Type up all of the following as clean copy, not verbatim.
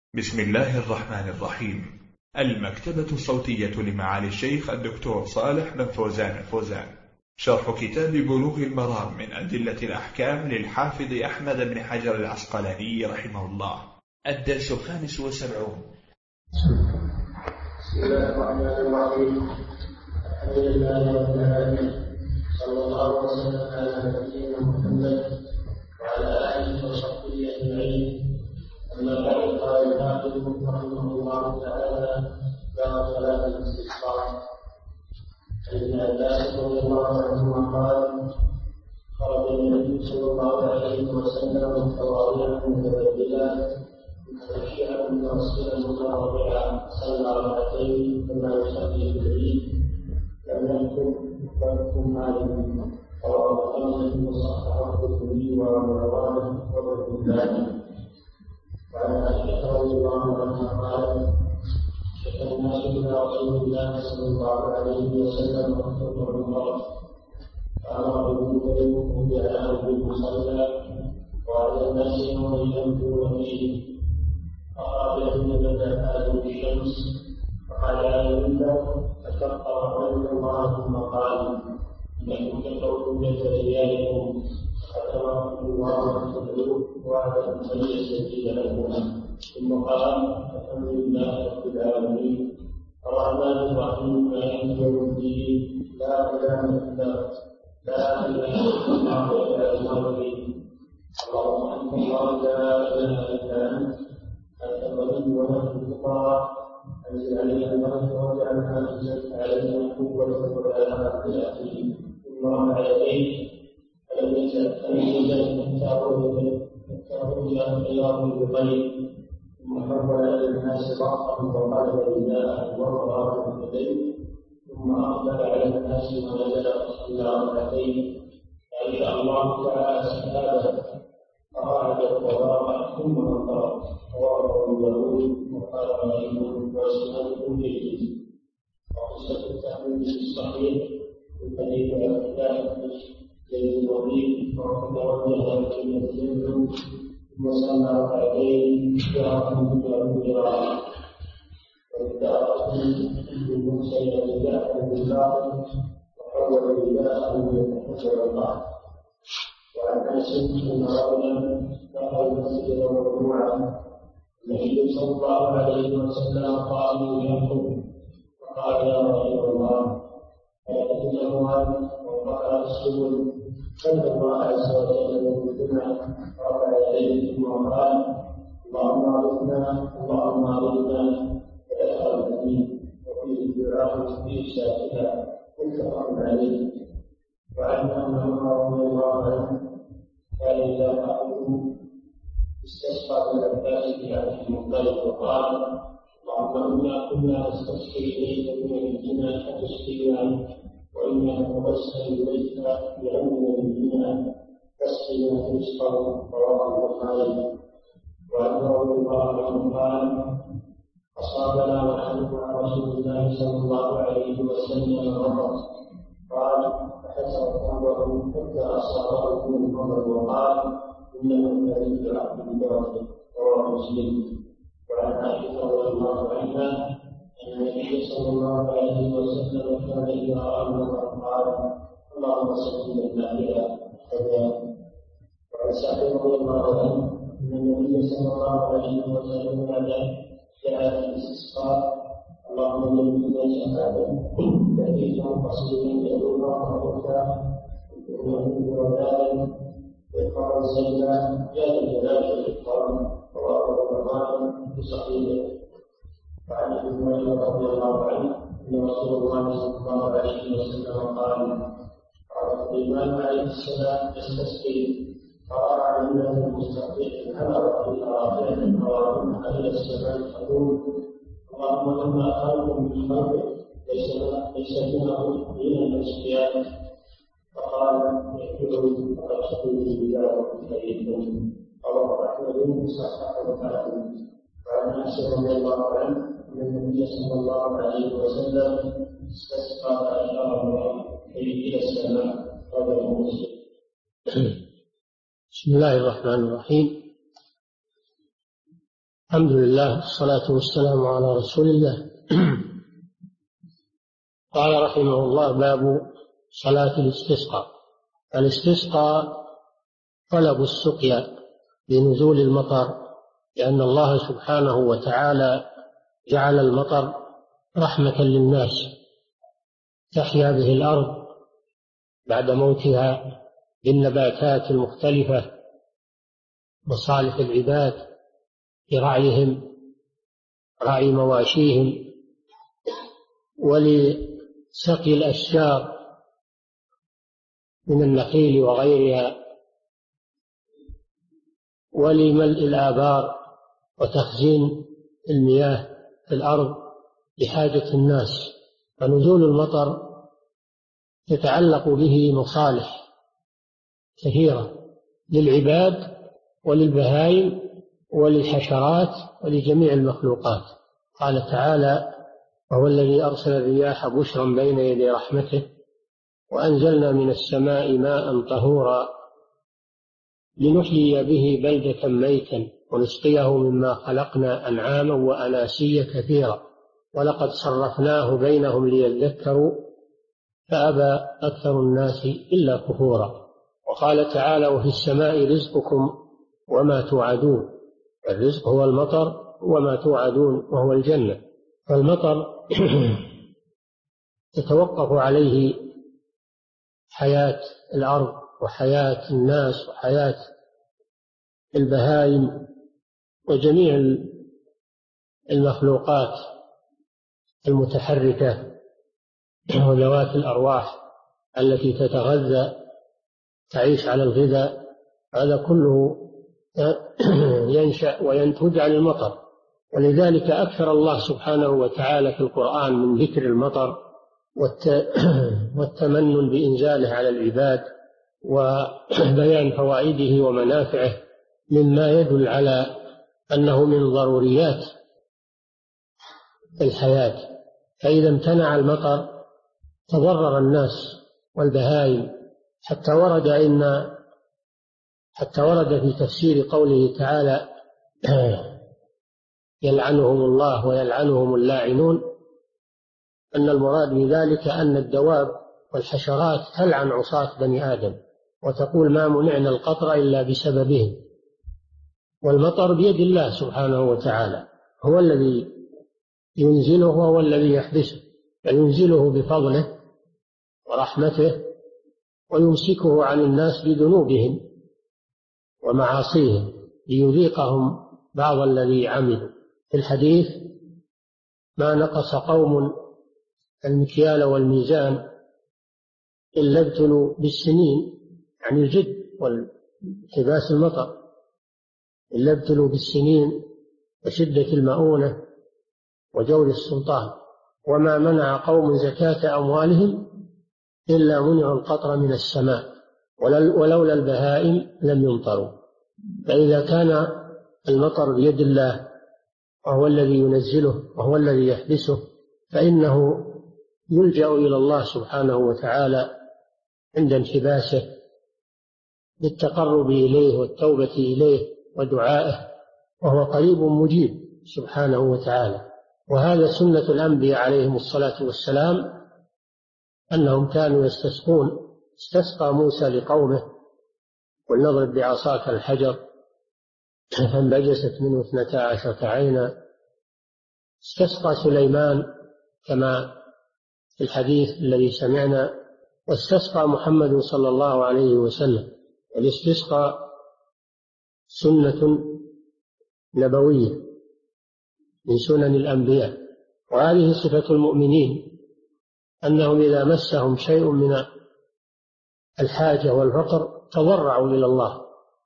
بسم الله الرحمن الرحيم. المكتبة الصوتية لمعالي الشيخ الدكتور صالح بن فوزان الفوزان، شرح كتاب بلوغ المرام من أدلة الأحكام للحافظ أحمد بن حجر العسقلاني رحمه الله. الدرس 75. بسم الله الرحمن الرحيم. الحمد لله رب العالمين، صلى الله وسلم على نبينا محمد وعلى آله وصحبه أجمعين. أما بعد، قال الحافظ رحمه الله تعالى: باب صلاة الاستسقاء. عن ابن عباس رضي الله عنهما قال: خرج النبي صلى الله عليه وسلم متواضعا متبدلا متمشيا متوسلا متواضعا، صلى ركعتين كما يصلي في العيد، لم يذكر مالك. رواه خمسة وصححه الترمذي وابو عوانة وابن حبان. وعن عائشة رضي الله عنها قالت: شكا الناس إلى رسول الله صلى الله عليه وسلم وحضر المرض، فأمر بالمنكر بأهله بالمصلى، وعلى الناس يومئذ ينظرون فيه. فقال إن بدا آدم الشمس، فقال أيضا فكفر عنه الله ثم قال: إنكم تقرؤون رجالكم فأتمركم الله أن تدعوه وعد أن يستجيب لكم. ثم قال: الحمد لله رب العالمين الرحمن الرحيم مالك يوم الدين لا إله إلا لا إله إلا الله العظيم. اللهم أنت الله لا إله إلا أنت الغني ونحن الفقراء، أنزل علينا الملك واجعلنا أنزلت علينا قوة ولا تأتي. ثم رفع يديه فلم يزل حتى رؤي خيرا بخير، ثم حول إلى الناس ضعفا وقلب رداءه ووضع يديه، ثم أقبل على الناس ونزل فصلى ركعتين فأنشأ الله تعالى سحابا فقعد وضرب ثم انطلق. رواه أبو داود وقال غريب واسناده جيد. وقصة التأمين في الصحيح من حديث عبد الله بن زيد الوضيء وتوجه إلى الجنة ثم صلى ركعتين قراءة من قراءة، وابتدأ من موسى إلى جعفر بالباطل وحول رداءه ليتحجر الله. وعن أنس أن رجلا دخل المسجد ووضوعا، النبي صلى الله عليه وسلم قام يخطب فقال: يا رسول الله فإنه أنت وقال السبل، فاتقوا الله عز وجل بالجمعة. رفع يديه ثم قال: اللهم اغفرنا ودخل الحديث وفيه الدعاء فيه ساكتا، متفق عليه. وعن عمر رضي الله عنه كان إذا قالوا استسقى بالعباس في عبد المطلب وقال: اللهم إنا كنا نستسقي إليك من نبينا فتسقينا، وإنا نتوسل إليك بعلم نبينا فاسقنا رزقه. رواه البخاري. وعن رضي الله عنه قال: أصابنا ونحن مع رسول الله صلى الله عليه وسلم مرض، قال: فحسر ثوبه حتى أصابه من المرض وقال: إنه كريم عبد الله. رواه مسلم. وعن عائشة رضي الله عنها أن النبي صلى الله عليه وسلم كان إذا رأى المرض قال: اللهم صل لنا بها كذا. وعن سعد رضي الله عنه أن النبي صلى الله عليه وسلم بعد جاء الاستسقاء: اللهم إني شهادة تأتيهم قصيدا يدعو الله ويرجع ويقول ذلك ويقال سيدنا جاء الجلال والإكرام. رواه البخاري في صحيحه. وعن ابي هريره رضي الله عنه ان رسول الله صلى الله عليه وسلم قال: سليمان عليه السلام يستسقي فراى علينا المستقبل على رأي رافعا قوارب الى السماء تقول: اللهم لما خلق من خلقك ليس منه من الاشقياء، فقال: يقول فأشهد بدعوة سيدكم. رواه أحمد صححه وحسنه. وعن أنس رضي الله عنه أن النبي صلى الله عليه وسلم استسقى فأشار الله إلى السماء. رواه مسلم. بسم الله الرحمن الرحيم. الحمد لله والصلاة والسلام على رسول الله. قال رحمه الله: باب صلاة الاستسقاء. الاستسقاء طلب السقيا بنزول المطر، لأن الله سبحانه وتعالى جعل المطر رحمة للناس تحيا به الأرض بعد موتها بالنباتات المختلفة، مصالح العباد لرعيهم، رعي مواشيهم، ولسقي الأشجار من النخيل وغيرها، ولملء الآبار وتخزين المياه في الأرض لحاجة الناس. فنزول المطر تتعلق به مصالح كثيرة للعباد وللبهائم وللحشرات ولجميع المخلوقات. قال تعالى: وهو الذي أرسل الرياح بشرا بين يدي رحمته وأنزلنا من السماء ماء طهورا لنحيي به بلدة ميتا ونسقيه مما خلقنا أنعاما وأناسيا كثيرا ولقد صرفناه بينهم ليذكروا فأبى أكثر الناس إلا كفورا. وقال تعالى: وفي السماء رزقكم وما توعدون. الرزق هو المطر، وما توعدون وهو الجنة. فالمطر تتوقف عليه حياة الأرض وحياة الناس وحياة البهائم وجميع المخلوقات المتحركة وذوات الأرواح التي تتغذى تعيش على الغذاء. هذا كله ينشأ وينتج عن المطر. ولذلك أكثر الله سبحانه وتعالى في القرآن من ذكر المطر والتمنن بإنزاله على العباد وبيان فوائده ومنافعه، مما يدل على أنه من ضروريات الحياة. فإذا امتنع المطر تضرر الناس والبهائم، حتى ورد في تفسير قوله تعالى: يلعنهم الله ويلعنهم اللاعنون، أن المراد بذلك أن الدواب والحشرات تلعن عصاة بني آدم وتقول: ما منعنا القطر إلا بسببهم. والمطر بيد الله سبحانه وتعالى، هو الذي ينزله وهو الذي يحبسه، فينزله بفضله ورحمته ويمسكه عن الناس بذنوبهم ومعاصيهم ليذيقهم بعض الذي عملوا. في الحديث: ما نقص قوم المكيال والميزان إلا ابتلوا بالسنين، يعني الجد والحباس المطر، إلا ابتلوا بالسنين وشدة المؤونة وجور السلطان. وما منع قوم زكاة أموالهم إلا منعوا القطر من السماء ولولا البهائم لم يمطروا. فإذا كان المطر بيد الله وهو الذي ينزله وهو الذي يحبسه، فإنه يلجأ إلى الله سبحانه وتعالى عند انحباسه بالتقرب إليه والتوبة إليه ودعائه، وهو قريب مجيب سبحانه وتعالى. وهذا سنة الأنبياء عليهم الصلاة والسلام، أنهم كانوا يستسقون. استسقى موسى لقومه: ولنضرب بعصاك الحجر فانبجست منه 12 عينا. استسقى سليمان كما في الحديث الذي سمعنا، واستسقى محمد صلى الله عليه وسلم. الاستسقاء سنة نبوية من سنن الأنبياء، وهذه صفة المؤمنين، أنهم إذا مسهم شيء من الحاجة والفقر تضرعوا إلى الله،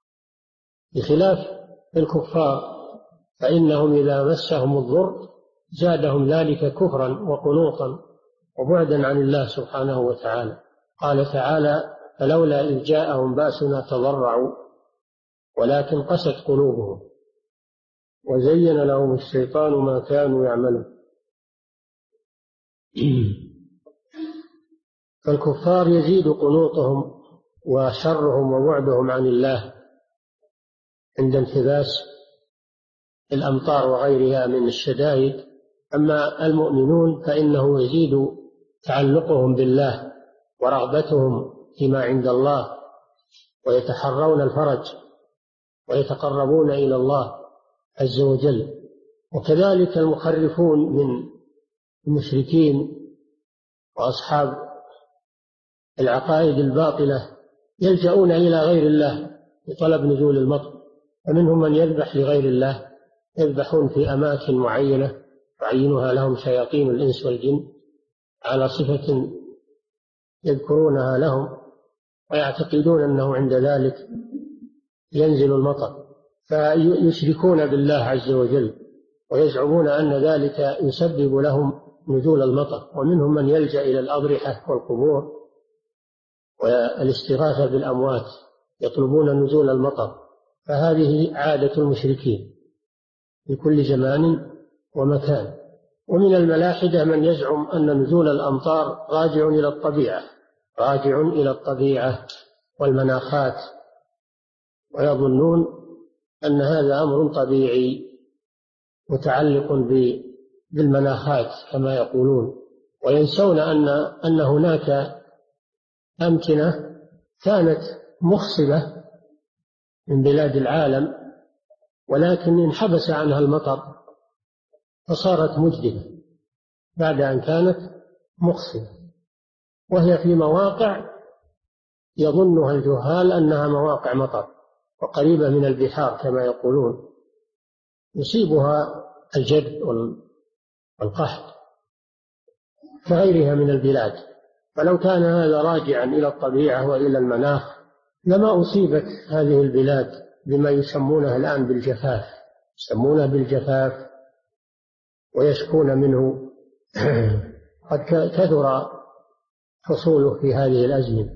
بخلاف الكفار فإنهم إذا مسهم الضر زادهم ذلك كفرا وقنوطا وبعدا عن الله سبحانه وتعالى. قال تعالى: فلولا إذ جاءهم بأسنا تضرعوا ولكن قست قلوبهم وزين لهم الشيطان ما كانوا يعملون. فالكفار يزيد قنوطهم وشرهم وبعدهم عن الله عند انحباس الأمطار وغيرها من الشدائد. أما المؤمنون فإنه يزيد تعلقهم بالله ورغبتهم فيما عند الله، ويتحرون الفرج ويتقربون إلى الله عز وجل. وكذلك المخرفون من المشركين وأصحاب العقائد الباطلة يلجؤون إلى غير الله لطلب نزول المطر، فمنهم من يذبح لغير الله، يذبحون في أماكن معينة تعينها لهم شياطين الإنس والجن على صفة يذكرونها لهم، ويعتقدون أنه عند ذلك ينزل المطر، فيشركون بالله عز وجل ويزعمون أن ذلك يسبب لهم نزول المطر. ومنهم من يلجأ إلى الأضرحة والقبور والاستغاثة بالأموات يطلبون نزول المطر، فهذه عادة المشركين في كل زمان ومكان. ومن الملاحدة من يزعم أن نزول الأمطار راجع إلى الطبيعة والمناخات، ويظنون أن هذا أمر طبيعي متعلق بالمناخات كما يقولون، وينسون أن هناك أمكنة كانت مخصبة من بلاد العالم، ولكن انحبس عنها المطر فصارت مجدبة بعد أن كانت مخصبة، وهي في مواقع يظنها الجهال أنها مواقع مطر وقريبة من البحار كما يقولون، يصيبها الجد والقحط كغيرها من البلاد. فلو كان هذا راجعا إلى الطبيعة وإلى المناخ لما أصيبت هذه البلاد بما يسمونه الآن بالجفاف، يسمونه بالجفاف ويشكون منه. قد كثر حصوله في هذه الأزمنة،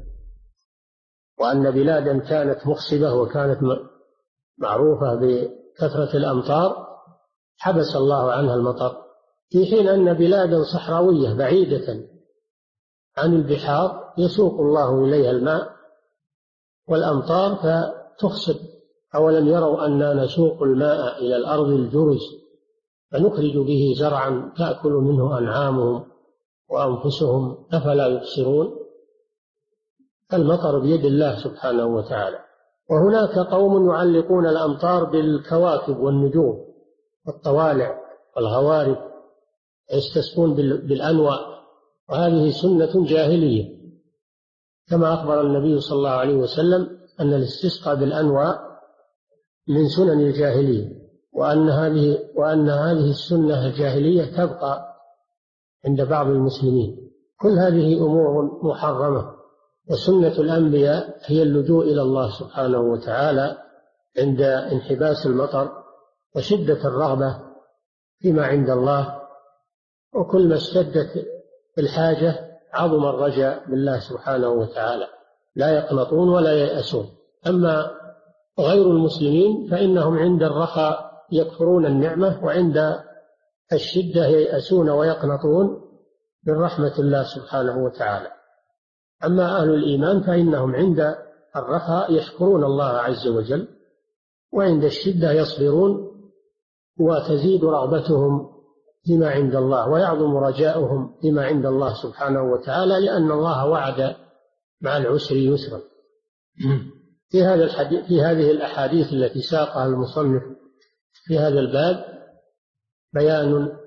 وأن بلادا كانت مخصبة وكانت معروفة بكثرة الأمطار حبس الله عنها المطر، في حين أن بلادا صحراوية بعيدة عن البحار يسوق الله إليها الماء والأمطار فتخصب. أولم يروا أننا نسوق الماء إلى الأرض الجرز فنخرج به زرعا تأكل منه أنعامهم وأنفسهم أفلا يبصرون. المطر بيد الله سبحانه وتعالى. وهناك قوم يعلقون الأمطار بالكواكب والنجوم والطوالع والغوارب، يستسقون بالأنواء، وهذه سنة جاهلية، كما أخبر النبي صلى الله عليه وسلم أن الاستسقاء بالأنواء من سنن الجاهلية، وأن هذه السنة الجاهلية تبقى عند بعض المسلمين. كل هذه أمور محرمة، وسنة الأنبياء هي اللجوء إلى الله سبحانه وتعالى عند انحباس المطر وشدة الرغبة فيما عند الله، وكل ما اشتدت الحاجة عظم الرجاء بالله سبحانه وتعالى، لا يقنطون ولا ييأسون. أما غير المسلمين فإنهم عند الرخاء يكفرون النعمة، وعند الشدة ييأسون ويقنطون من رحمة الله سبحانه وتعالى. أما أهل الإيمان فإنهم عند الرخاء يشكرون الله عز وجل، وعند الشدة يصبرون، وتزيد رغبتهم فيما عند الله ويعظم رجاؤهم فيما عند الله سبحانه وتعالى، لأن الله وعد مع العسر يسرا. في هذه الأحاديث التي ساقها المصنف في هذا الباب بيان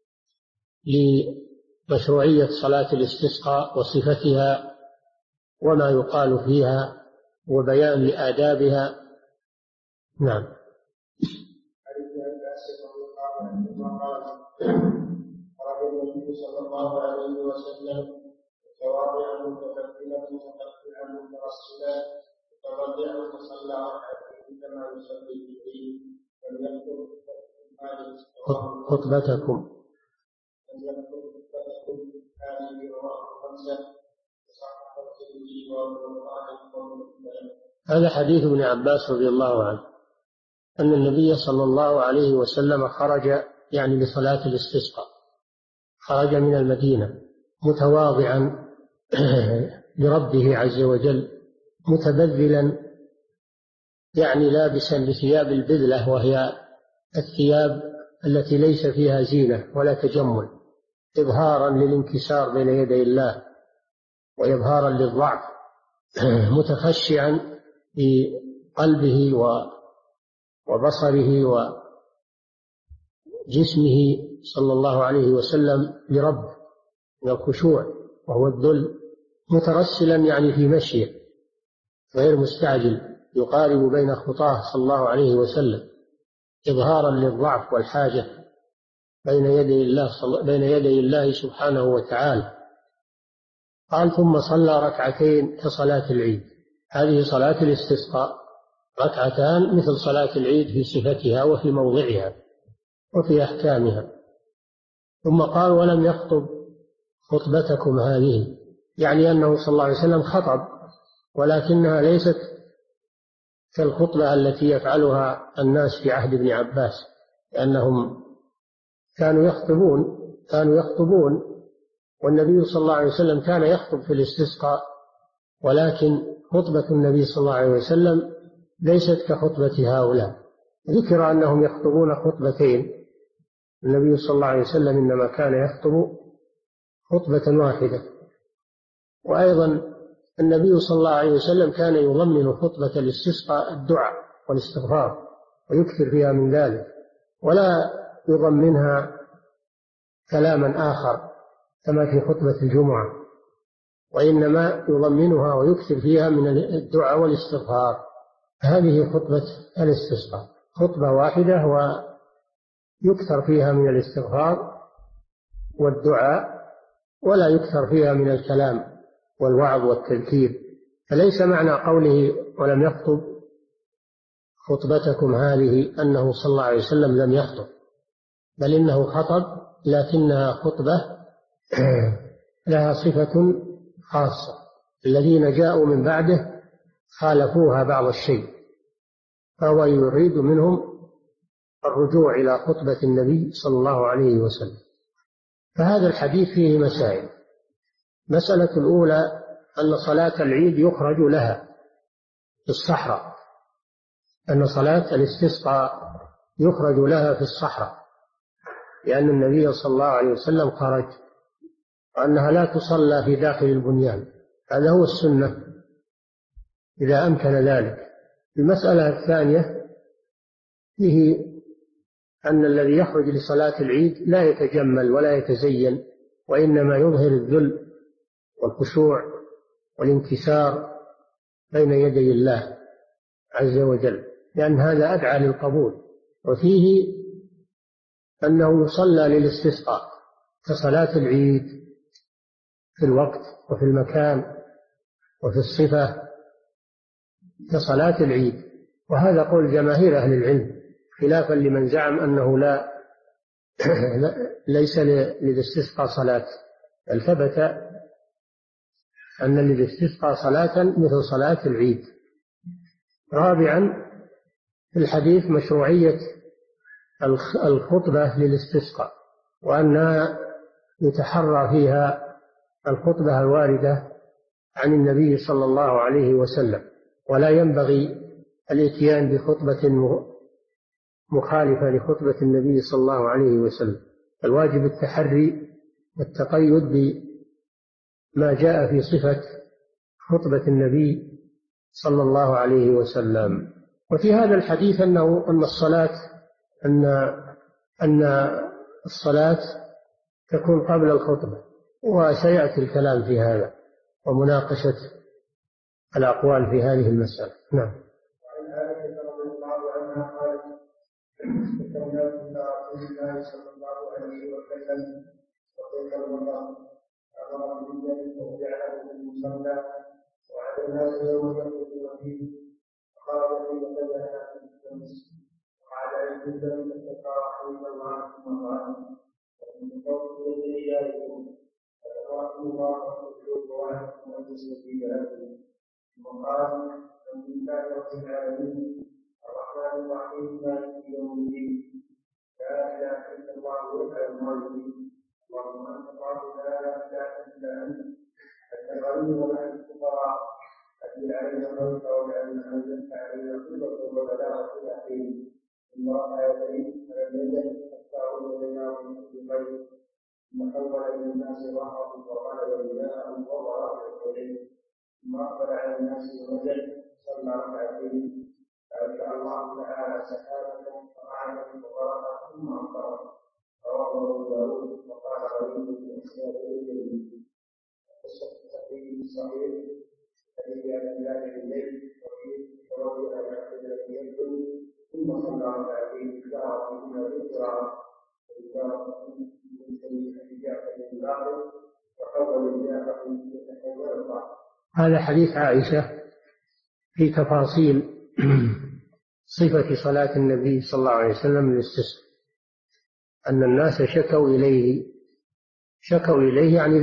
لمشروعية صلاة الاستسقاء وصفتها وما يقال فيها، وبيان لآدابها. نعم. قال النبي صلى الله عليه وسلم: متواضعا متكبرا متكبرا مترسلا متضرعا فصلى ركعتين كما يصلي الليل، فليكن خطبتكم هذه رواه خمسة وصححه الترمذي وابن هذا حديث ابن عباس رضي الله عنه أن النبي صلى الله عليه وسلم خرج يعني لصلاة الاستسقاء، خرج من المدينة متواضعا لربه عز وجل، متبذلا يعني لابسا لثياب البذلة وهي الثياب التي ليس فيها زينة ولا تجمل، إظهارا للانكسار بين يدي الله وإظهارا للضعف، متخشعا في قلبه وبصره وجسمه صلى الله عليه وسلم لربه من الخشوع وهو الذل، مترسلا يعني في مشيه غير مستعجل، يقارب بين خطاه صلى الله عليه وسلم إظهارا للضعف والحاجة بين يدي الله سبحانه وتعالى. قال ثم صلى ركعتين كصلاة العيد. هذه صلاة الاستسقاء، ركعتان مثل صلاة العيد في صفتها وفي موضعها وفي أحكامها. ثم قال ولم يخطب خطبتكم هذه، يعني أنه صلى الله عليه وسلم خطب، ولكنها ليست كالخطبة التي يفعلها الناس في عهد ابن عباس، لأنهم كانوا يخطبون والنبي صلى الله عليه وسلم كان يخطب في الاستسقاء، ولكن خطبة النبي صلى الله عليه وسلم ليست كخطبة هؤلاء. ذكر أنهم يخطبون خطبتين، النبي صلى الله عليه وسلم إنما كان يخطب خطبة واحدة. وأيضا النبي صلى الله عليه وسلم كان يضمن خطبة الاستسقاء الدعاء والاستغفار ويكثر فيها من ذلك، ولا يضمنها كلاما آخر كما في خطبة الجمعة، وإنما يضمنها ويكثر فيها من الدعاء والاستغفار. هذه خطبة الاستسقاء، خطبة واحدة ويكثر فيها من الاستغفار والدعاء، ولا يكثر فيها من الكلام والوعظ والتذكير. فليس معنى قوله ولم يخطب خطبتكم هذه أنه صلى الله عليه وسلم لم يخطب، بل إنه خطب، لكنها خطبة لها صفة خاصة. الذين جاءوا من بعده خالفوها بعض الشيء، فهو يريد منهم الرجوع إلى خطبة النبي صلى الله عليه وسلم. فهذا الحديث فيه مسائل. مسألة الأولى أن صلاة العيد يخرج لها في الصحراء، أن صلاة الاستسقاء يخرج لها في الصحراء، لأن النبي صلى الله عليه وسلم خرج، وأنها لا تصلى في داخل البنيان. هذا هو السنة إذا أمكن ذلك. المسألة الثانية فيه أن الذي يخرج لصلاة العيد لا يتجمل ولا يتزين، وإنما يظهر الذل والخشوع والانكسار بين يدي الله عز وجل، لأن هذا أدعى للقبول. وفيه أنه يصلى للاستسقاء كصلاة العيد في الوقت وفي المكان وفي الصفة كصلاة العيد. وهذا قول جماهير أهل العلم، خلافا لمن زعم أنه ليس للاستسقاء صلاة، بل ثبت أن للاستسقاء صلاة مثل صلاة العيد. رابعا في الحديث مشروعية الخطبة للاستسقاء، وأنها يتحرى فيها الخطبة الواردة عن النبي صلى الله عليه وسلم، ولا ينبغي الاتيان بخطبة مخالفة لخطبة النبي صلى الله عليه وسلم. الواجب التحري والتقيد بما جاء في صفة خطبة النبي صلى الله عليه وسلم. وفي هذا الحديث أن الصلاة تكون قبل الخطبة، وسيأتي الكلام في هذا ومناقشة الأقوال في هذه المسألة. نعم. وعن عائشة رضي الله عنها قالت: ذكرنا إلى رسول الله صلى الله عليه وسلم وكيف الوضع، أمر بالنبي فوضعه في المصلى وعلى الناس يوم يخرج فيه، فقال كيف بدأنا في الشمس، وعلى أي الدم فتقاعد الله ثم قال: ومن فوق يديكم فتقاعد الله وتبلغ وعنكم وتستجيب لكم. وقال: الحمد لله رب العالمين الرحمن الرحيم مالك يوم الدين لا اله الا الله يحيي الميت اللهم انت الله لا اله الا انت الغني ونحن الفقراء اجل علينا الموت واجعلنا انزلت علينا القدره وبلاغه الاخير ثم رفع يديه فلم يزل حتى عود بينه من كل بيت ثم حول للناس ظهره وقلب رداءه ووضع ركعتين ثم أقبل على الناس ونزل صلى ركعتين فأنزل الله تعالى سحابة فقعد وقرأ ثم أنصرف رواه أبو داود وقال غريب في إسناده قصة التقي الصغير الذي على الله الليل وفيه توجه إلى الذي يبدو ثم صلى ركعتين شهر فيهما بالقراءة من سيد جعفر بن باقر وحول جعفر يتحول الله. هذا حديث عائشة في تفاصيل صفة صلاة النبي صلى الله عليه وسلم للاستسقاء، أن الناس شكوا إليه يعني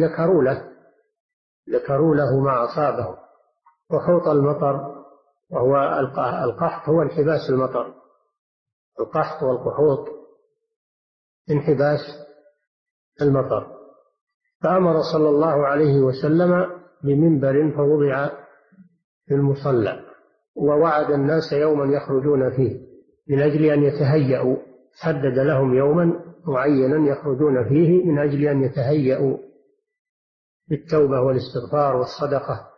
ذكروا له ما أصابه، وحوط المطر وهو القحط هو انحباس المطر، القحط والقحوط انحباس المطر. فأمر صلى الله عليه وسلم بمنبر فوضع في المصلى، ووعد الناس يوما يخرجون فيه من أجل أن يتهيأوا، حدد لهم يوما معينا يخرجون فيه من أجل أن يتهيأوا بالتوبة والاستغفار والصدقة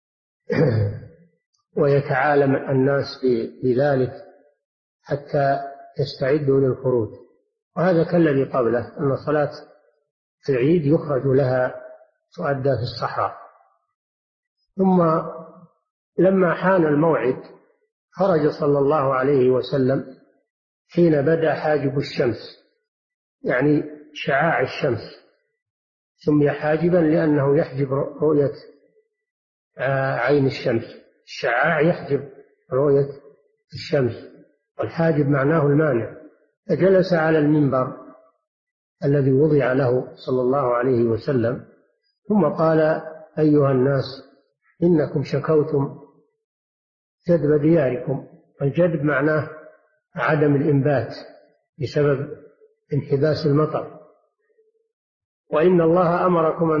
ويتعالم الناس بذلك حتى يستعدوا للخروج. وهذا كالذي قبله، أن صلاة العيد يخرج لها تؤدى في الصحراء. ثم لما حان الموعد خرج صلى الله عليه وسلم حين بدا حاجب الشمس، يعني شعاع الشمس، سمي حاجبا لأنه يحجب رؤية عين الشمس، الشعاع يحجب رؤية الشمس، والحاجب معناه المانع. فجلس على المنبر الذي وضع له صلى الله عليه وسلم ثم قال: أيها الناس، إنكم شكوتم جدب دياركم. الجدب معناه عدم الإنبات بسبب انحباس المطر، وإن الله أمركم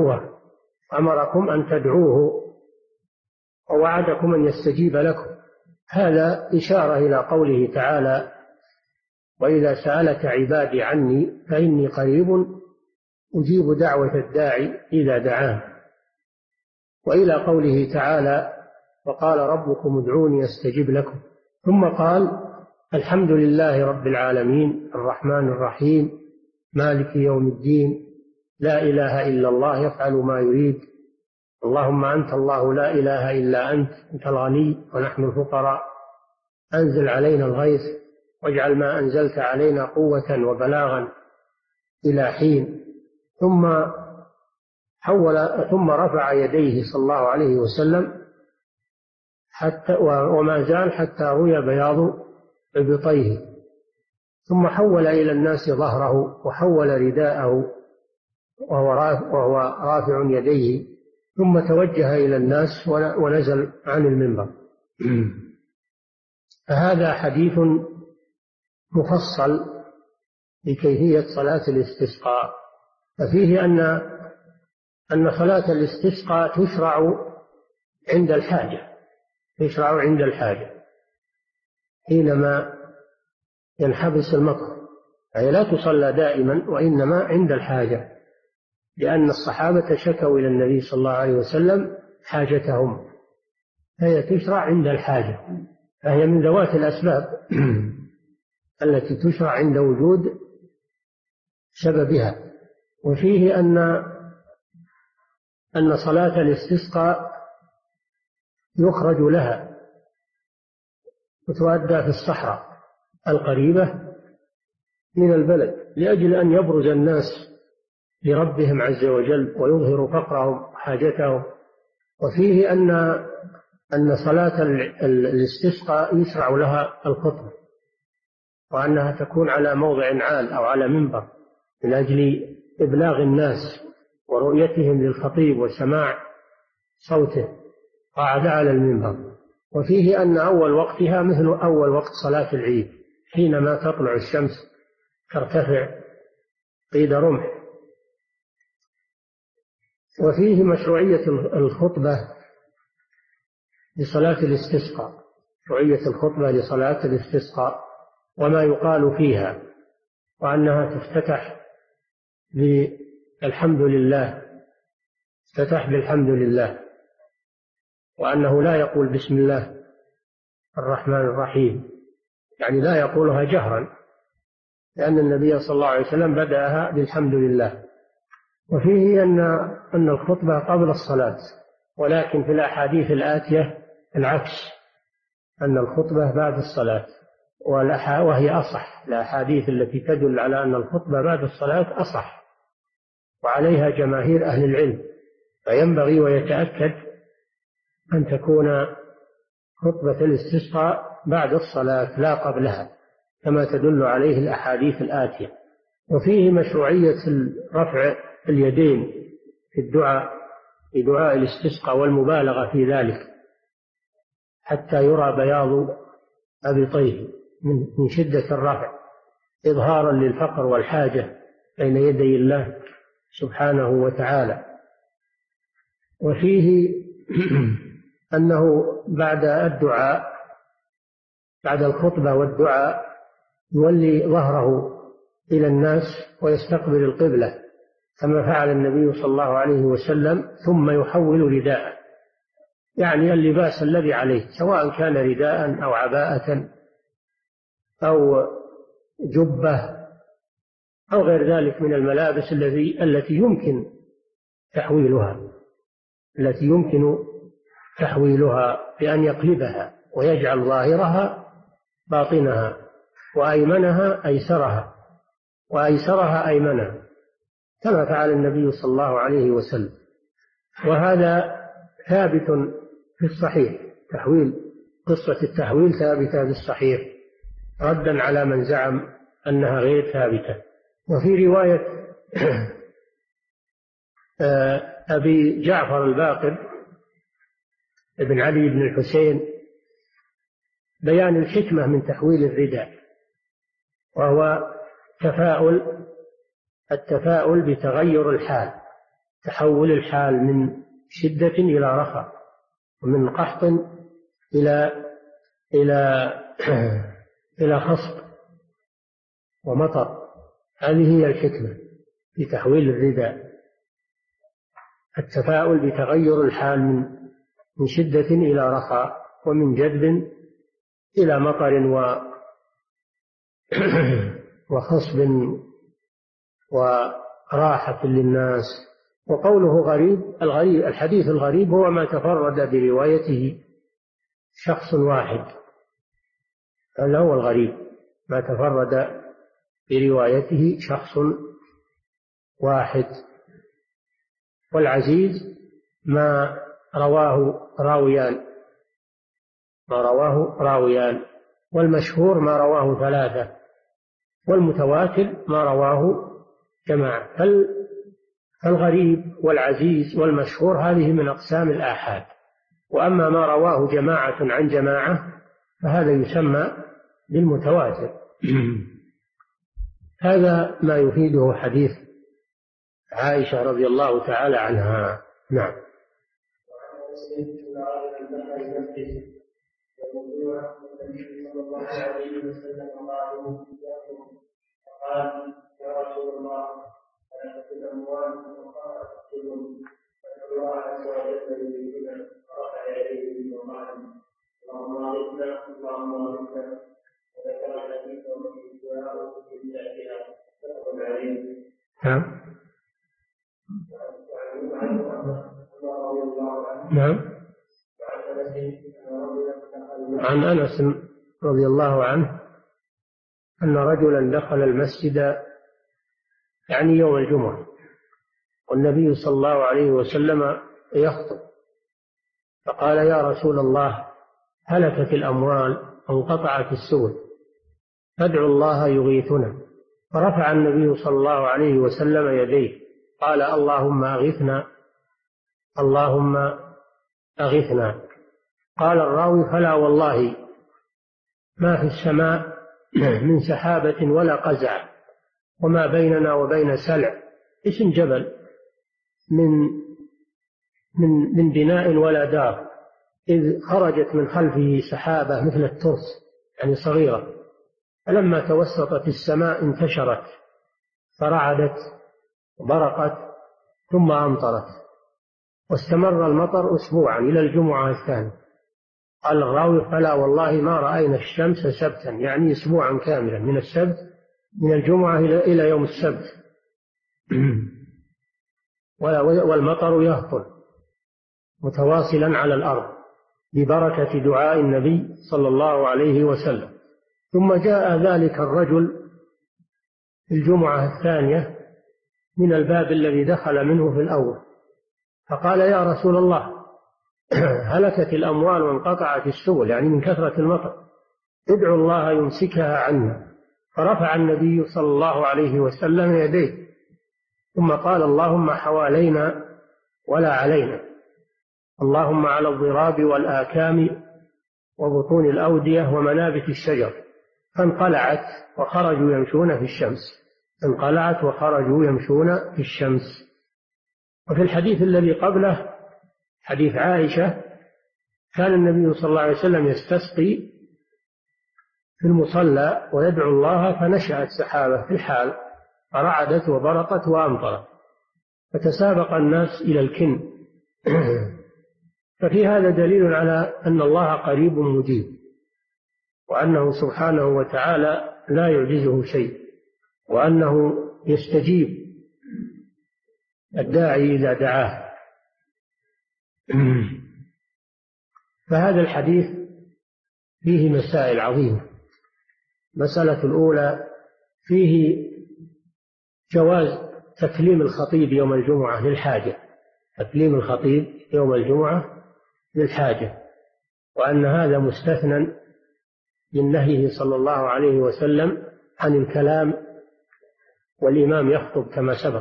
أن تدعوه ووعدكم أن يستجيب لكم. هذا إشارة إلى قوله تعالى: وإذا سألك عبادي عني فإني قريب أجيب دعوة الداعي إذا دعان. وإلى قوله تعالى: وقال ربكم ادعوني أستجب لكم. ثم قال: الحمد لله رب العالمين الرحمن الرحيم مالك يوم الدين لا إله إلا الله يفعل ما يريد اللهم أنت الله لا إله إلا أنت الغني ونحن الفقراء أنزل علينا الغيث واجعل ما أنزلت علينا قوة وبلاغا إلى حين. ثم رفع يديه صلى الله عليه وسلم وما زال حتى رؤي بياض إبطيه، ثم حول إلى الناس ظهره وحول رداءه وهو رافع يديه، ثم توجه إلى الناس ونزل عن المنبر. فهذا حديث مفصل بكيفية صلاة الاستسقاء، ففيه أن صلاة الاستسقاء تشرع عند الحاجة حينما ينحبس المطر، أي لا تصلى دائما وإنما عند الحاجة، لأن الصحابة شكوا إلى النبي صلى الله عليه وسلم حاجتهم، فهي تشرع عند الحاجة، فهي من ذوات الأسباب التي تشرع عند وجود سببها. وفيه أن صلاة الاستسقاء يخرج لها وتؤدى في الصحراء القريبة من البلد لأجل أن يبرز الناس لربهم عز وجل ويظهروا فقرهم وحاجتهم. وفيه أن صلاة الاستسقاء يشرع لها الخطبة، وأنها تكون على موضع عال أو على منبر من أجل إبلاغ الناس ورؤيتهم للخطيب وسماع صوته قاعد على المنبر. وفيه أن أول وقتها مثل أول وقت صلاة العيد، حينما تطلع الشمس ترتفع قيد رمح. وفيه مشروعية الخطبة لصلاة الاستسقاء، مشروعية الخطبة لصلاة الاستسقاء، وما يقال فيها، وأنها تفتتح بالحمد لله، تفتتح بالحمد لله، وأنه لا يقول بسم الله الرحمن الرحيم، يعني لا يقولها جهرا، لأن النبي صلى الله عليه وسلم بدأها بالحمد لله. وفيه أن الخطبة قبل الصلاة، ولكن في الأحاديث الآتية العكس، أن الخطبة بعد الصلاة، وهي أصح. الأحاديث التي تدل على أن الخطبة بعد الصلاة أصح، وعليها جماهير أهل العلم، فينبغي ويتأكد أن تكون خطبة الاستسقاء بعد الصلاة لا قبلها، كما تدل عليه الأحاديث الآتية. وفيه مشروعية رفع اليدين في دعاء الاستسقاء والمبالغة في ذلك، حتى يرى بياض أبطيه من شدة الرفع، إظهارا للفقر والحاجة بين يدي الله سبحانه وتعالى. وفيه أنه بعد الدعاء، بعد الخطبة والدعاء، يولي ظهره إلى الناس ويستقبل القبلة كما فعل النبي صلى الله عليه وسلم، ثم يحول رداءه، يعني اللباس الذي عليه، سواء كان رداء أو عباءة أو جبة أو غير ذلك من الملابس التي يمكن تحويلها بأن يقلبها ويجعل ظاهرها باطنها، وأيمنها أيسرها، وأيسرها أيمنها، كما فعل النبي صلى الله عليه وسلم. وهذا ثابت في الصحيح، قصة التحويل ثابتة في الصحيح، ردا على من زعم أنها غير ثابتة. وفي رواية أبي جعفر الباقر ابن علي بن الحسين بيان الحكمة من تحويل الرداء، وهو التفاؤل بتغير الحال، تحول الحال من شدة إلى رخاء، ومن قحط إلى خصب ومطر. هذه هي الحكمة في تحويل الرداء، التفاؤل بتغير الحال من شدة إلى رخاء، ومن جذب إلى مطر وخصب وراحة للناس. وقوله غريب، الحديث الغريب هو ما تفرد بروايته شخص واحد، هذا هو الغريب، ما تفرد بروايته شخص واحد. والعزيز ما رواه راويان، والمشهور ما رواه ثلاثة، والمتواتر ما رواه جماعة. فالغريب والعزيز والمشهور هذه من أقسام الآحاد، وأما ما رواه جماعة عن جماعة فهذا يسمى بالمتواتر. هذا ما يفيده حديث عائشة رضي الله تعالى عنها. نعم. قال يا رسول الله أنا في الأموال وقال أقتلهم، فالله عز وجل يريدنا فرفع يديه وقال اللهم أغثنا اللهم أغثنا، وذكر الحديث وفيه الدعاء في بدايتها متفق عليه. نعم. عن أنس رضي الله عنه أن رجلا دخل المسجد يعني يوم الجمعة، والنبي صلى الله عليه وسلم يخطب، فقال يا رسول الله هلكت الأموال وانقطعت السبل، فادعوا الله يغيثنا. فرفع النبي صلى الله عليه وسلم يديه قال اللهم أغثنا اللهم أغثنا. قال الراوي فلا والله ما في السماء من سحابة ولا قزع، وما بيننا وبين سلع اسم جبل من بناء ولا دار، إذ خرجت من خلفه سحابة مثل الترس يعني صغيرة، فلما توسطت السماء انتشرت فرعدت وبرقت ثم أمطرت، واستمر المطر أسبوعا إلى الجمعة الثانية. قال الراوي: فلا والله ما رأينا الشمس سبتا، يعني أسبوعا كاملا من السبت، من الجمعة إلى يوم السبت والمطر يهطل متواصلا على الأرض ببركة دعاء النبي صلى الله عليه وسلم. ثم جاء ذلك الرجل في الجمعة الثانية من الباب الذي دخل منه في الأول، فقال: يا رسول الله، هلكت الأموال وانقطعت السبل، يعني من كثرة المطر، ادعو الله يمسكها عنا. فرفع النبي صلى الله عليه وسلم يديه ثم قال: اللهم حوالينا ولا علينا، اللهم على الضراب والآكام وبطون الأودية ومنابت الشجر. فانقلعت وخرجوا يمشون في الشمس، انقلعت وخرجوا يمشون في الشمس. وفي الحديث الذي قبله حديث عائشة كان النبي صلى الله عليه وسلم يستسقي في المصلى ويدعو الله، فنشأت سحابة في الحال فرعدت وبرقت وأمطرت، فتسابق الناس إلى الكن. ففي هذا دليل على أن الله قريب مجيب، وأنه سبحانه وتعالى لا يعجزه شيء، وأنه يستجيب الداعي إذا دعاه. فهذا الحديث فيه مسائل عظيمة. مسألة الأولى: فيه جواز تكليم الخطيب يوم الجمعة للحاجة، تكليم الخطيب يوم الجمعة للحاجة، وأن هذا مستثنى من نهيه صلى الله عليه وسلم عن الكلام والإمام يخطب كما سبق.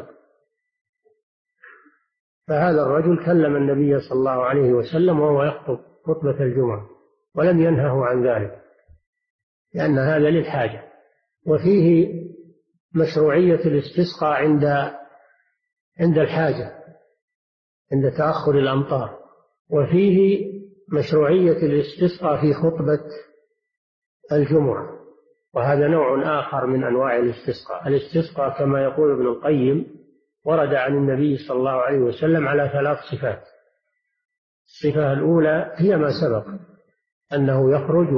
فهذا الرجل كلم النبي صلى الله عليه وسلم وهو يخطب خطبة الجمعة ولم ينهه عن ذلك، لأن هذا للحاجة. وفيه مشروعية الاستسقاء عند الحاجة، عند تأخر الأمطار. وفيه مشروعية الاستسقاء في خطبة الجمعة، وهذا نوع آخر من أنواع الاستسقاء. الاستسقاء كما يقول ابن القيم ورد عن النبي صلى الله عليه وسلم على 3 صفات. الصفة الأولى هي ما سبق، أنه يخرج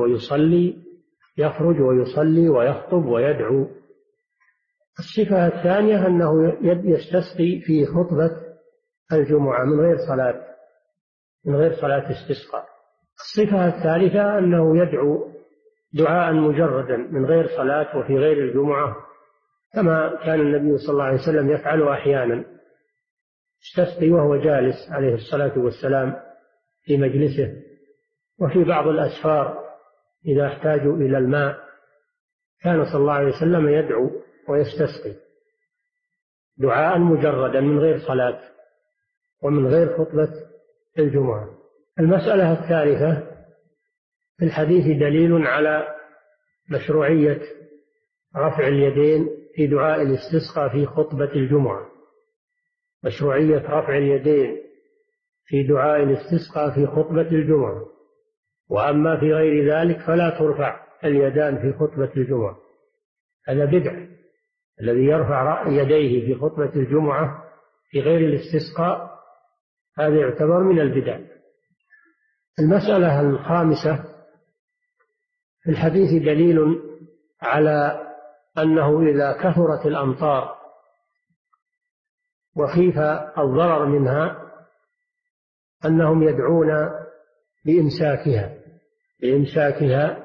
ويصلي ويخطب ويدعو. الصفة الثانية أنه يستسقي في خطبة الجمعة من غير صلاة استسقاء. الصفة الثالثة أنه يدعو دعاء مجردا من غير صلاة وفي غير الجمعة، كما كان النبي صلى الله عليه وسلم يفعل أحيانا، يستسقي وهو جالس عليه الصلاة والسلام في مجلسه، وفي بعض الأسفار إذا احتاجوا إلى الماء كان صلى الله عليه وسلم يدعو ويستسقي دعاء مجردا من غير صلاة ومن غير خطبة الجمعة. المسألة الثالثة: في الحديث دليل على مشروعية رفع اليدين في دعاء الاستسقاء في خطبة الجمعة، مشروعية رفع اليدين في دعاء الاستسقاء في خطبة الجمعة. وأما في غير ذلك فلا ترفع اليدان في خطبة الجمعة، هذا بدع. الذي يرفع يديه في خطبة الجمعة في غير الاستسقاء هذا يعتبر من البدع. المسألة الخامسة: في الحديث دليل على أنه إذا كثرت الأمطار وخيف الضرر منها أنهم يدعون بإمساكها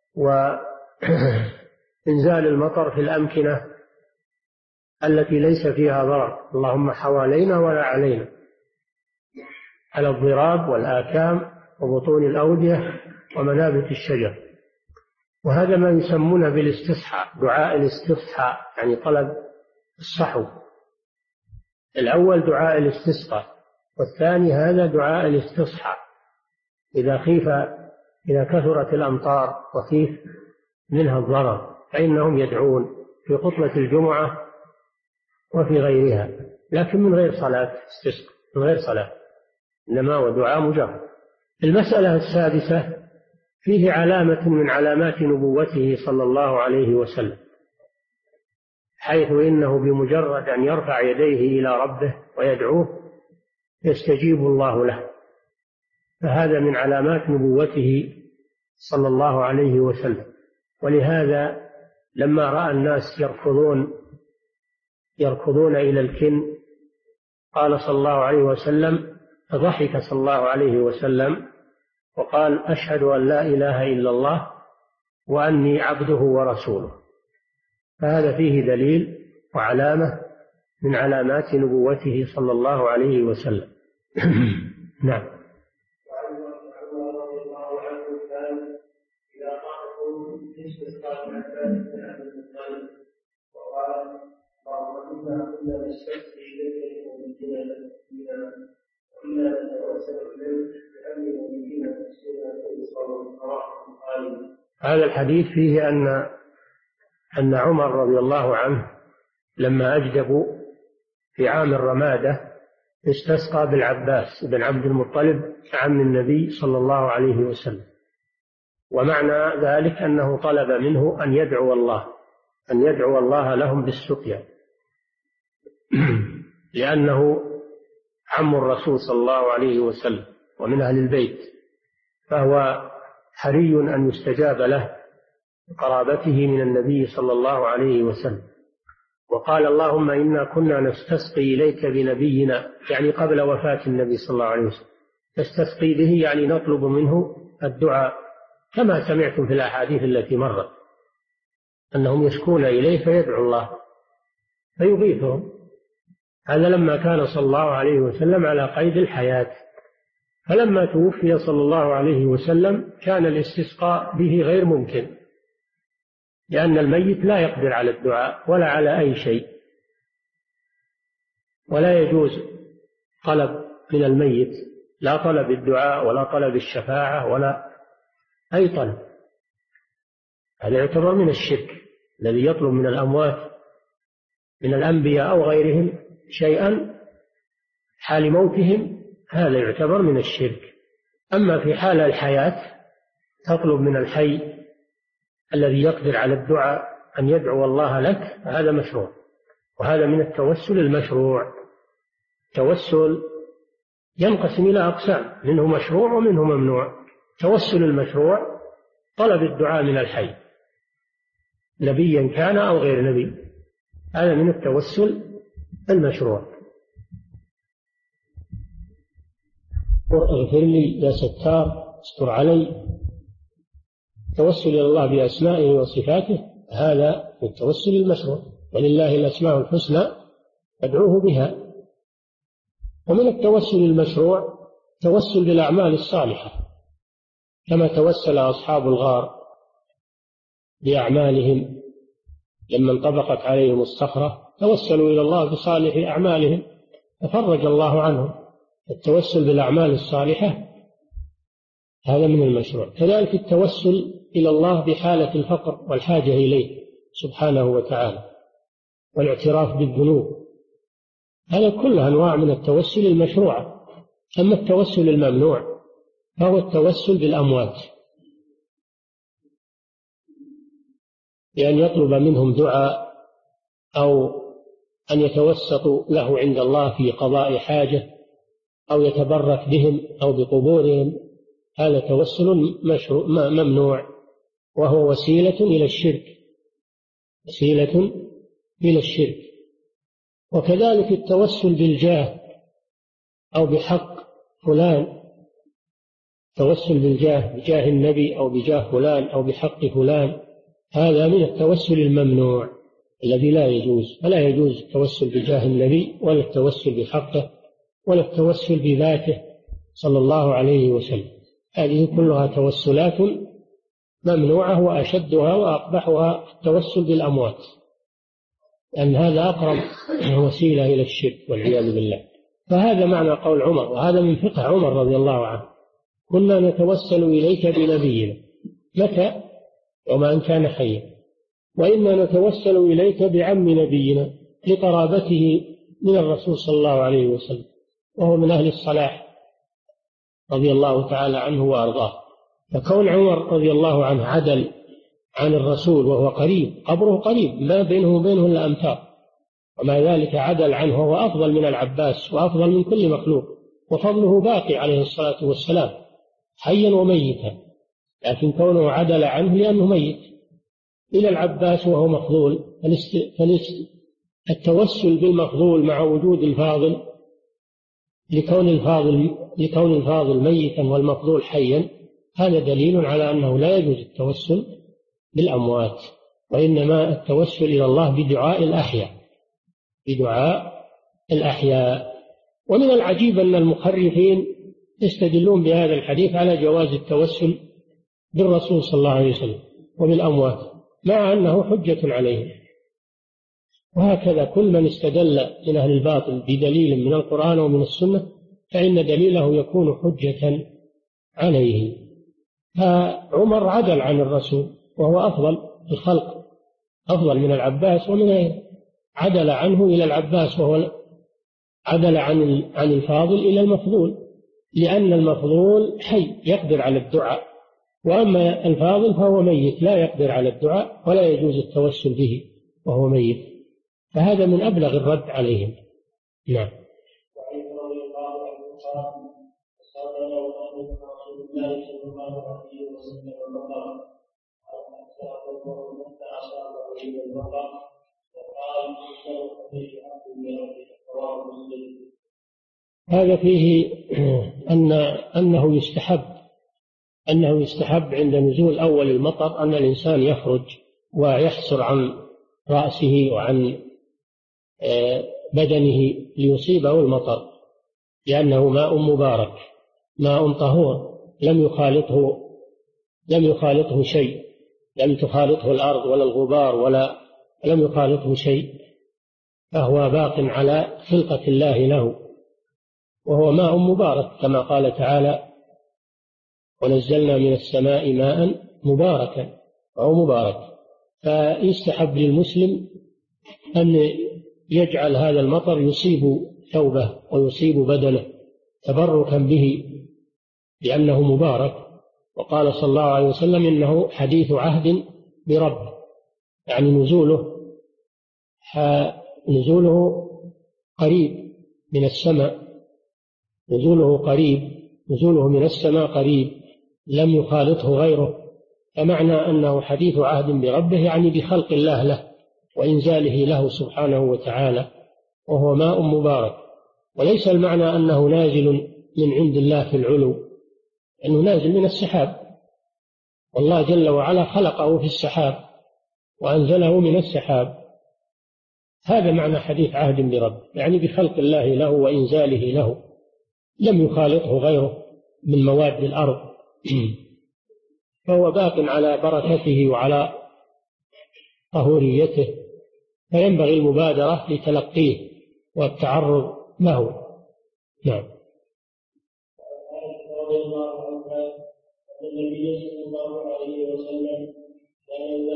وإنزال المطر في الأمكنة التي ليس فيها ضرر، اللهم حوالينا ولا علينا، على الضراب والآكام وبطون الأودية ومنابت الشجر. وهذا ما يسمونه بالاستصحاء، دعاء الاستصحاء، يعني طلب الصحو. الأول دعاء الاستسقاء، والثاني هذا دعاء الاستصحاء. إذا كثرت الأمطار وخيف منها الضرر فإنهم يدعون في خطبة الجمعة وفي غيرها، لكن من غير صلاة استسقاء، من غير صلاة، إنما هو دعاء مجرد. المسألة السادسة: فيه علامة من علامات نبوته صلى الله عليه وسلم، حيث إنه بمجرد أن يرفع يديه إلى ربه ويدعوه يستجيب الله له، فهذا من علامات نبوته صلى الله عليه وسلم. ولهذا لما رأى الناس يركضون إلى الكن قال صلى الله عليه وسلم، فضحك صلى الله عليه وسلم وقال: أشهد أن لا إله إلا الله وأني عبده ورسوله. فهذا فيه دليل وعلامة من علامات نبوته صلى الله عليه وسلم. نعم. هذا الحديث فيه أن عمر رضي الله عنه لما أجدبوا في عام الرمادة استسقى بالعباس بن عبد المطلب عم النبي صلى الله عليه وسلم، ومعنى ذلك أنه طلب منه أن يدعو الله لهم بالسقيا، لأنه عم الرسول صلى الله عليه وسلم ومن أهل البيت، فهو حري أن يستجاب له قرابته من النبي صلى الله عليه وسلم. وقال: اللهم إنا كنا نستسقي إليك بنبينا، يعني قبل وفاة النبي صلى الله عليه وسلم، نستسقي به يعني نطلب منه الدعاء، كما سمعتم في الأحاديث التي مرت أنهم يشكون إليه فيدعو الله فيغيثهم. هذا لما كان صلى الله عليه وسلم على قيد الحياة، فلما توفي صلى الله عليه وسلم كان الاستسقاء به غير ممكن، لأن الميت لا يقدر على الدعاء ولا على أي شيء، ولا يجوز طلب من الميت، لا طلب الدعاء ولا طلب الشفاعة ولا أي طلب. هذا يعتبر من الشرك، الذي يطلب من الأموات من الأنبياء أو غيرهم شيئا حال موتهم، هذا يعتبر من الشرك. أما في حال الحياة تطلب من الحي الذي يقدر على الدعاء أن يدعو الله لك، هذا مشروع، وهذا من التوسل المشروع. التوسل ينقسم إلى أقسام، منه مشروع ومنه ممنوع. التوسل المشروع طلب الدعاء من الحي نبيا كان أو غير نبي، هذا من التوسل المشروع. اغفر لي يا ستار، استر علي. التوسل إلى الله بأسمائه وصفاته هذا التوسل المشروع، ولله الأسماء الحسنى فادعوه بها. ومن التوسل المشروع توسل بالأعمال الصالحة، كما توسل أصحاب الغار بأعمالهم لما انطبقت عليهم الصخرة، توسلوا إلى الله بصالح أعمالهم ففرج الله عنهم. التوسل بالأعمال الصالحة هذا من المشروع. كذلك التوسل إلى الله بحالة الفقر والحاجة إليه سبحانه وتعالى والاعتراف بالذنوب، هذا كلها أنواع من التوسل المشروعة. أما التوسل الممنوع فهو التوسل بالأموات، بأن يطلب منهم دعاء أو أن يتوسطوا له عند الله في قضاء حاجة أو يتبرك بهم أو بقبورهم، هذا توسل ممنوع، وهو وسيلة إلى الشرك. وكذلك التوسل بالجاه أو بحق فلان، التوسل بالجاه، بجاه النبي أو بجاه فلان أو بحق فلان، هذا من التوسل الممنوع الذي لا يجوز. فلا يجوز التوسل بجاه النبي ولا التوسل بحقه ولا التوسل بذاته صلى الله عليه وسلم. هذه كلها توسلات ممنوعة، وأشدها وأقبحها التوسل بالأموات، لأن هذا أقرب وسيلة إلى الشرك والعياذ بالله. فهذا معنى قول عمر، وهذا من فقه عمر رضي الله عنه: كنا نتوسل إليك بنبينا متى وما أن كان حيا، وإنا نتوسل إليك بعم نبينا لقرابته من الرسول صلى الله عليه وسلم، وهو من أهل الصلاح رضي الله تعالى عنه وأرضاه. فكون عمر رضي الله عنه عدل عن الرسول وهو قريب، قبره قريب ما بينه وبينه إلا أمتار، ومع ذلك عدل عنه وهو أفضل من العباس وأفضل من كل مخلوق، وفضله باقي عليه الصلاة والسلام حيا وميتا، لكن كونه عدل عنه لأنه ميت. إلى العباس وهو مفضول، التوسل بالمفضول مع وجود الفاضل لكون الفاضل ميتا والمفضول حيا، هذا دليل على أنه لا يجوز التوسل بالأموات، وإنما التوسل إلى الله بدعاء الأحياء. ومن العجيب أن المخرفين يستدلون بهذا الحديث على جواز التوسل بالرسول صلى الله عليه وسلم وبالأموات، مع أنه حجة عليهم. وهكذا كل من استدل من أهل الباطل بدليل من القرآن ومن السنة فإن دليله يكون حجة عليه. فعمر عدل عن الرسول وهو أفضل الخلق، أفضل من العباس، ومن عدل عنه إلى العباس، وهو عدل عن الفاضل إلى المفضول، لأن المفضول حي يقدر على الدعاء، وأما الفاضل فهو ميت لا يقدر على الدعاء ولا يجوز التوسل به وهو ميت. فهذا من أبلغ الرد عليهم. نعم. هذا فيه أنه يستحب عند نزول أول المطر أن الإنسان يخرج ويحسر عن رأسه وعن بدنه ليصيبه المطر، لأنه ماء مبارك، ماء طهور لم يخالطه شيء، لم تخالطه الأرض ولا الغبار ولا لم يخالطه شيء، فهو باق على خلقة الله له، وهو ماء مبارك كما قال تعالى: ونزلنا من السماء ماء مباركا، أو مبارك. فيستحب للمسلم أن يجعل هذا المطر يصيب ثوبه ويصيب بدنه تبركا به لأنه مبارك. وقال صلى الله عليه وسلم: إنه حديث عهد بربه، يعني نزوله قريب من السماء، نزوله من السماء قريب لم يخالطه غيره. فمعنى أنه حديث عهد بربه يعني بخلق الله له وإنزاله له سبحانه وتعالى، وهو ماء مبارك. وليس المعنى أنه نازل من عند الله في العلو، أنه نازل من السحاب، والله جل وعلا خلقه في السحاب وأنزله من السحاب. هذا معنى حديث عهد بربه، يعني بخلق الله له وإنزاله له، لم يخالطه غيره من مواد الأرض، فهو باق على بركته وعلى طهوريته، فينبغي المبادرة لتلقيه والتعرض له. نعم. النبي صلى الله عليه وسلم كان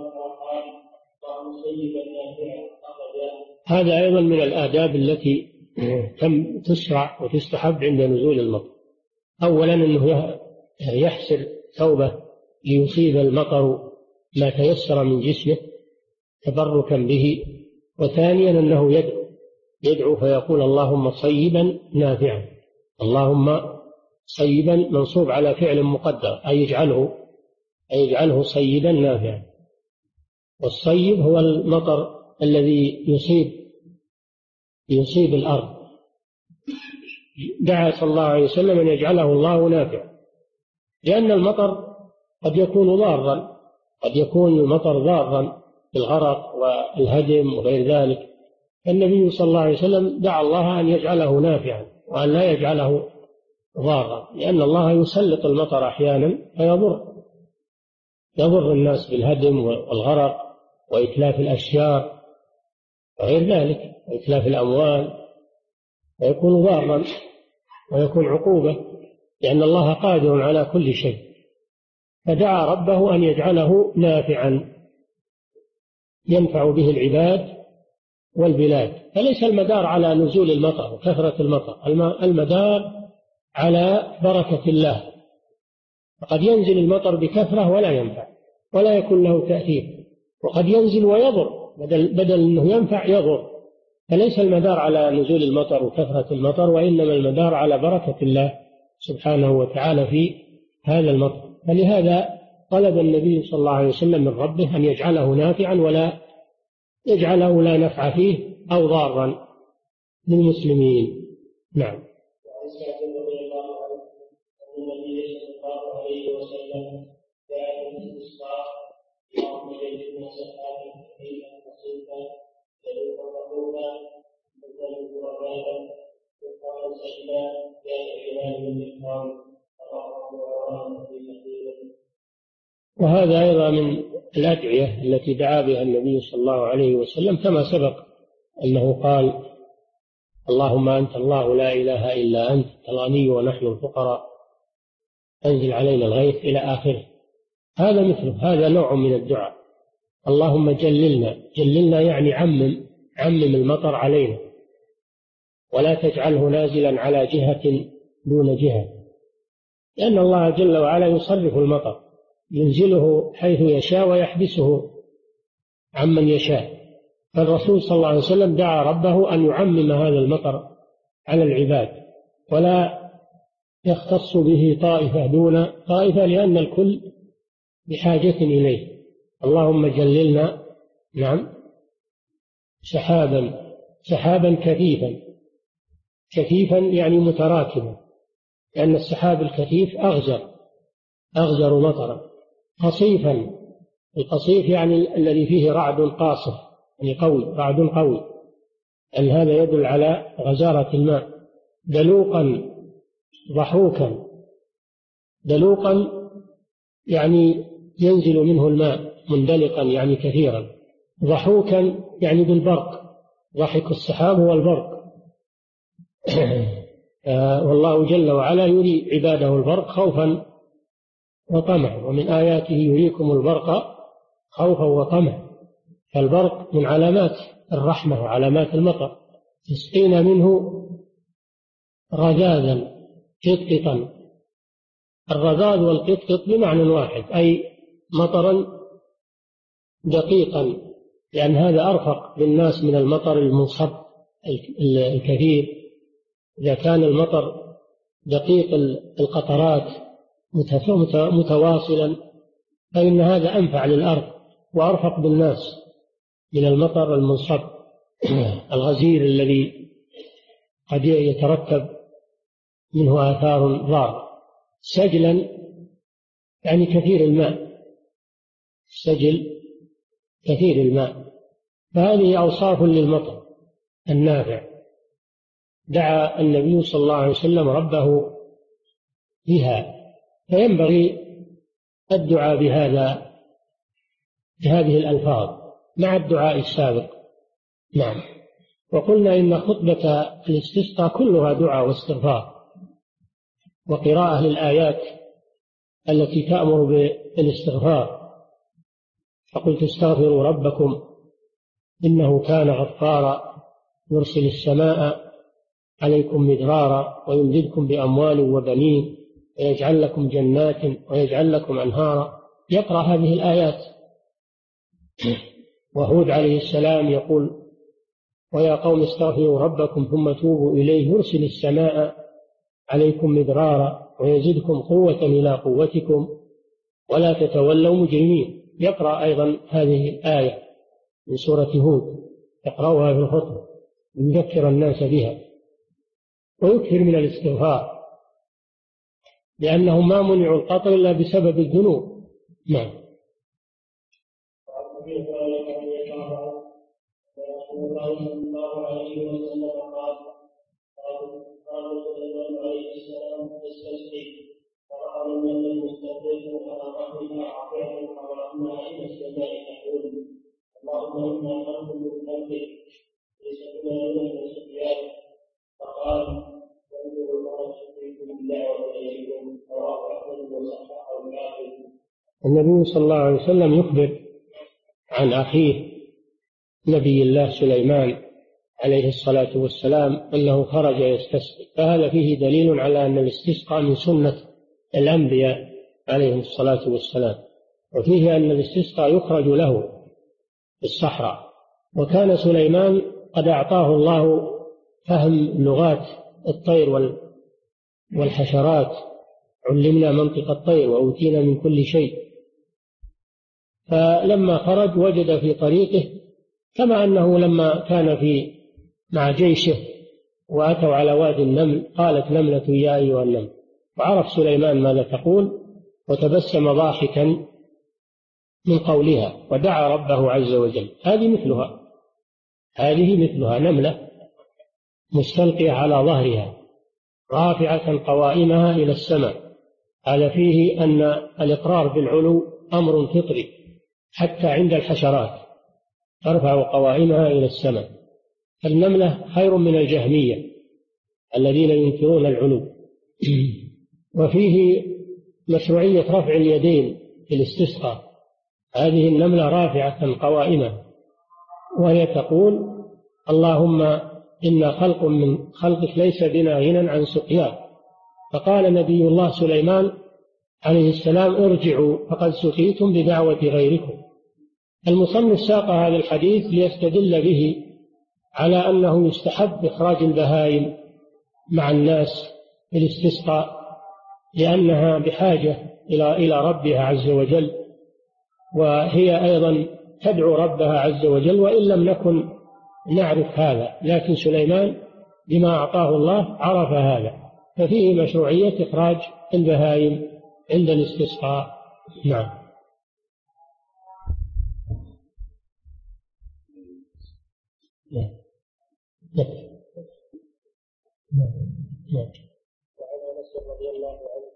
هذا أيضا من الآداب التي تشرع وتستحب عند نزول المطر. أولا أنه يحسر ثوبه ليصيب المطر ما تيسر من جسمه تبركا به. وثانيا أنه يدعو فيقول: اللهم صيبا نافعا. اللهم صيبا منصوب على فعل مقدر، أي يجعله صيبا نافعا. والصيب هو المطر الذي يصيب الأرض. دعا صلى الله عليه وسلم أن يجعله الله نافعا، لأن المطر قد يكون ضارا، قد يكون المطر ضارا بالغرق والهدم وغير ذلك. النبي صلى الله عليه وسلم دعا الله أن يجعله نافعا وأن لا يجعله ضارا، لأن الله يسلط المطر أحيانا فيضر الناس بالهدم والغرق وإتلاف الأشجار وغير ذلك، وإتلاف الأموال، ويكون ضارا ويكون عقوبة، لأن الله قادر على كل شيء. فدعا ربه أن يجعله نافعا ينفع به العباد والبلاد. فليس المدار على نزول المطر وكثرة المطر، المدار على بركة الله قد ينزل المطر بكثرة ولا ينفع ولا يكون له تأثير، وقد ينزل ويضر، بدل أنه ينفع يضر. فليس المدار على نزول المطر وكثرة المطر، وإنما المدار على بركة الله سبحانه وتعالى في هذا المطر. فلهذا طلب النبي صلى الله عليه وسلم من ربه أن يجعله نافعا ولا يجعله لا نفع فيه أو ضارا للمسلمين. نعم. وهذا أيضا من الأدعية التي دعا بها النبي صلى الله عليه وسلم، كما سبق أنه قال: اللهم أنت الله لا إله إلا أنت الغني ونحن الفقراء أنزل علينا الغيث إلى آخره. هذا مثله، هذا نوع من الدعاء. اللهم جللنا يعني عمم المطر علينا، ولا تجعله نازلا على جهة دون جهة، لأن الله جل وعلا يصرف المطر، ينزله حيث يشاء ويحبسه عمن يشاء. فالرسول صلى الله عليه وسلم دعا ربه أن يعمم هذا المطر على العباد ولا يختص به طائفة دون طائفة، لأن الكل بحاجة إليه. اللهم جللنا سحابا كثيفا يعني متراكبا، لأن السحاب الكثيف أغزر مطرا. قصيفا، القصيف يعني الذي فيه رعد قاصف، يعني قوي، رعد قوي، أن هذا يدل على غزارة الماء. دلوقا ضحوكا، دلوقا يعني ينزل منه الماء مندلقا يعني كثيرا، ضحوكا يعني بالبرق، ضحك السحاب هو البرق. والله جل وعلا يري عباده البرق خوفا وطمعا، ومن آياته يريكم البرق خوفا وطمعا. فالبرق من علامات الرحمة وعلامات المطر. تسقينا منه رذاذا قطقطا. الرذاذ والقطقط بمعنى واحد، أي مطرا دقيقا، لأن هذا أرفق بالناس من المطر المنصب الكثير. إذا كان المطر دقيق القطرات متواصلا فإن هذا أنفع للأرض وأرفق بالناس من المطر المنصب الغزير الذي قد يترتب منه آثار ضارة. سجلا يعني كثير الماء، السجل كثير الماء. فهذه أوصاف للمطر النافع دعا النبي صلى الله عليه وسلم ربه بها، فينبغي الدعاء بهذه الألفاظ مع الدعاء السابق. نعم. وقلنا إن خطبة الاستسقاء كلها دعاء واستغفار وقراءة للآيات التي تأمر بالاستغفار. فقلت استغفروا ربكم إنه كان غفارا يرسل السماء عليكم مدرارا ويمددكم بأموال وبنين ويجعل لكم جنات ويجعل لكم أنهارا. يقرأ هذه الآيات. وهود عليه السلام يقول: ويا قوم استغفروا ربكم ثم توبوا إليه يرسل السماء عليكم مدرارا ويزدكم قوة إلى قوتكم ولا تتولوا مجرمين. يقرأ أيضا هذه الآية من سورة هود، يقرأها في الخطبة ليذكر الناس بها، ويكثر من الاستغفار، لأنهم ما منعوا القطر إلا بسبب الذنوب. نعم. النبي صلى الله عليه وسلم يخبر عن أخيه نبي الله سليمان عليه الصلاة والسلام أنه خرج يستسقي، فهذا فيه دليل على أن الاستسقاء من سنة الأنبياء عليه الصلاة والسلام. وفيه أن الاستسقاء يخرج له في الصحراء. وكان سليمان قد أعطاه الله فهم لغات الطير والحشرات، علمنا منطق الطير وأوتينا من كل شيء. فلما خرج وجد في طريقه، كما أنه لما كان مع جيشه وأتوا على وادي النمل قالت نملة يا أيها النمل، وعرف سليمان ماذا تقول وتبسم ضاحكا من قولها ودعا ربه عز وجل. هذه مثلها نملة مستلقية على ظهرها رافعة قوائمها إلى السماء. هذا فيه أن الإقرار بالعلو أمر فطري، حتى عند الحشرات ترفع قوائمها إلى السماء. فالنملة خير من الجهمية الذين ينكرون العلو. وفيه مشروعية رفع اليدين في الاستسقاء. هذه النملة رافعة قوائمها وهي تقول اللهم إنا خلق من خلقك ليس بنا غنى عن سقياك. فقال نبي الله سليمان عليه السلام ارجعوا فقد سقيتم بدعوة غيركم. المصنف ساق هذا الحديث ليستدل به على أنه يستحب إخراج البهائم مع الناس في الاستسقاء، لأنها بحاجة إلى ربها عز وجل، وهي أيضا تدعو ربها عز وجل، وإن لم نكن نعرف هذا، لكن سليمان بما أعطاه الله عرف هذا. ففيه مشروعية إخراج البهائم عند الاستسقاء. نعم. وعن انس رضي الله عنه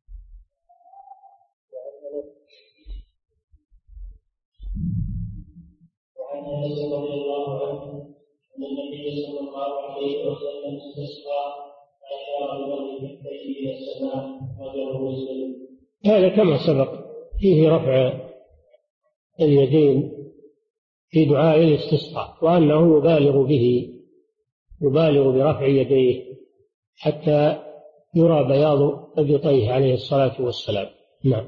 ان النبي صلى الله عليه وسلم استسقى فاشار بظهر كفيه الى السماء وجهه مسلم. هذا كما سبق فيه رفع اليدين في دعاء الاستسقاء، وأنه يبالغ برفع يديه حتى يرى بياض ابطيه عليه الصلاة والسلام. نعم.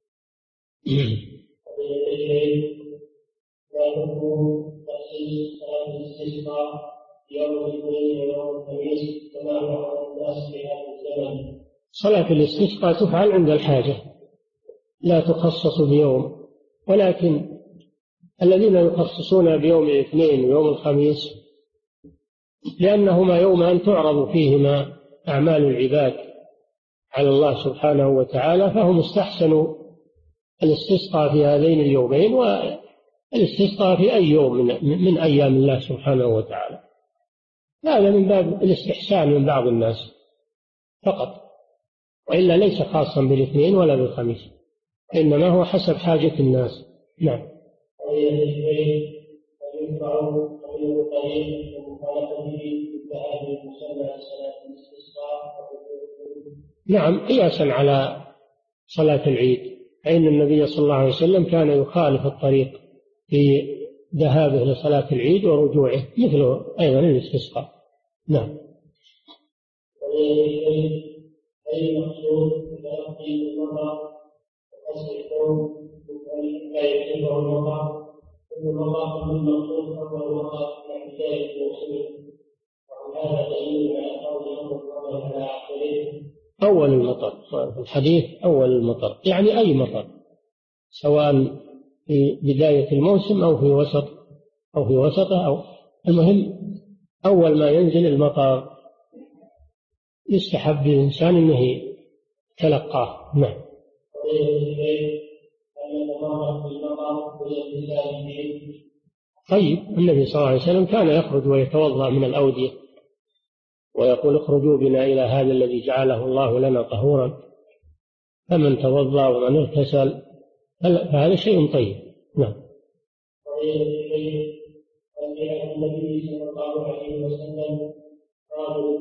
صلاة الاستسقاء تفعل عند الحاجة، لا تخصص بيوم، ولكن الذين يخصصون بيوم الاثنين ويوم الخميس لأنهما يومان تعرض فيهما أعمال العباد على الله سبحانه وتعالى، فهم استحسنوا الاستسقاء في هذين اليومين والاستسقاء في أي يوم من أيام الله سبحانه وتعالى. هذا من باب الاستحسان من بعض الناس فقط، وإلا ليس خاصا بالاثنين ولا بالخميس، إنما هو حسب حاجة الناس. نعم. نعم، قياسا على صلاة العيد، فإن النبي صلى الله عليه وسلم كان يخالف الطريق في ذهابه لصلاة العيد ورجوعه، مثله أيضا الاستسقاء. نعم. أي مقصود بتلقي المرأة وقصر الثوب لا يجب المرأة ثم المرأة من المقصود أول مرة الاعتدال الموصول، وهذا دليل على قول الله على آخره أول المطر. الحديث أول المطر يعني أي مطر، سواء في بداية الموسم أو في وسطه أو المهم أول ما ينزل المطر يستحب للإنسان أنه يتلقاه. نعم. طيب، النبي صلى الله عليه وسلم كان يخرج ويتوضأ من الأودية ويقول اخرجوا بنا إلى هذا الذي جعله الله لنا طهورا، فمن توضأ ومن اغتسل فهذا شيء طيب. نعم. النبي صلى الله عليه وسلم قالوا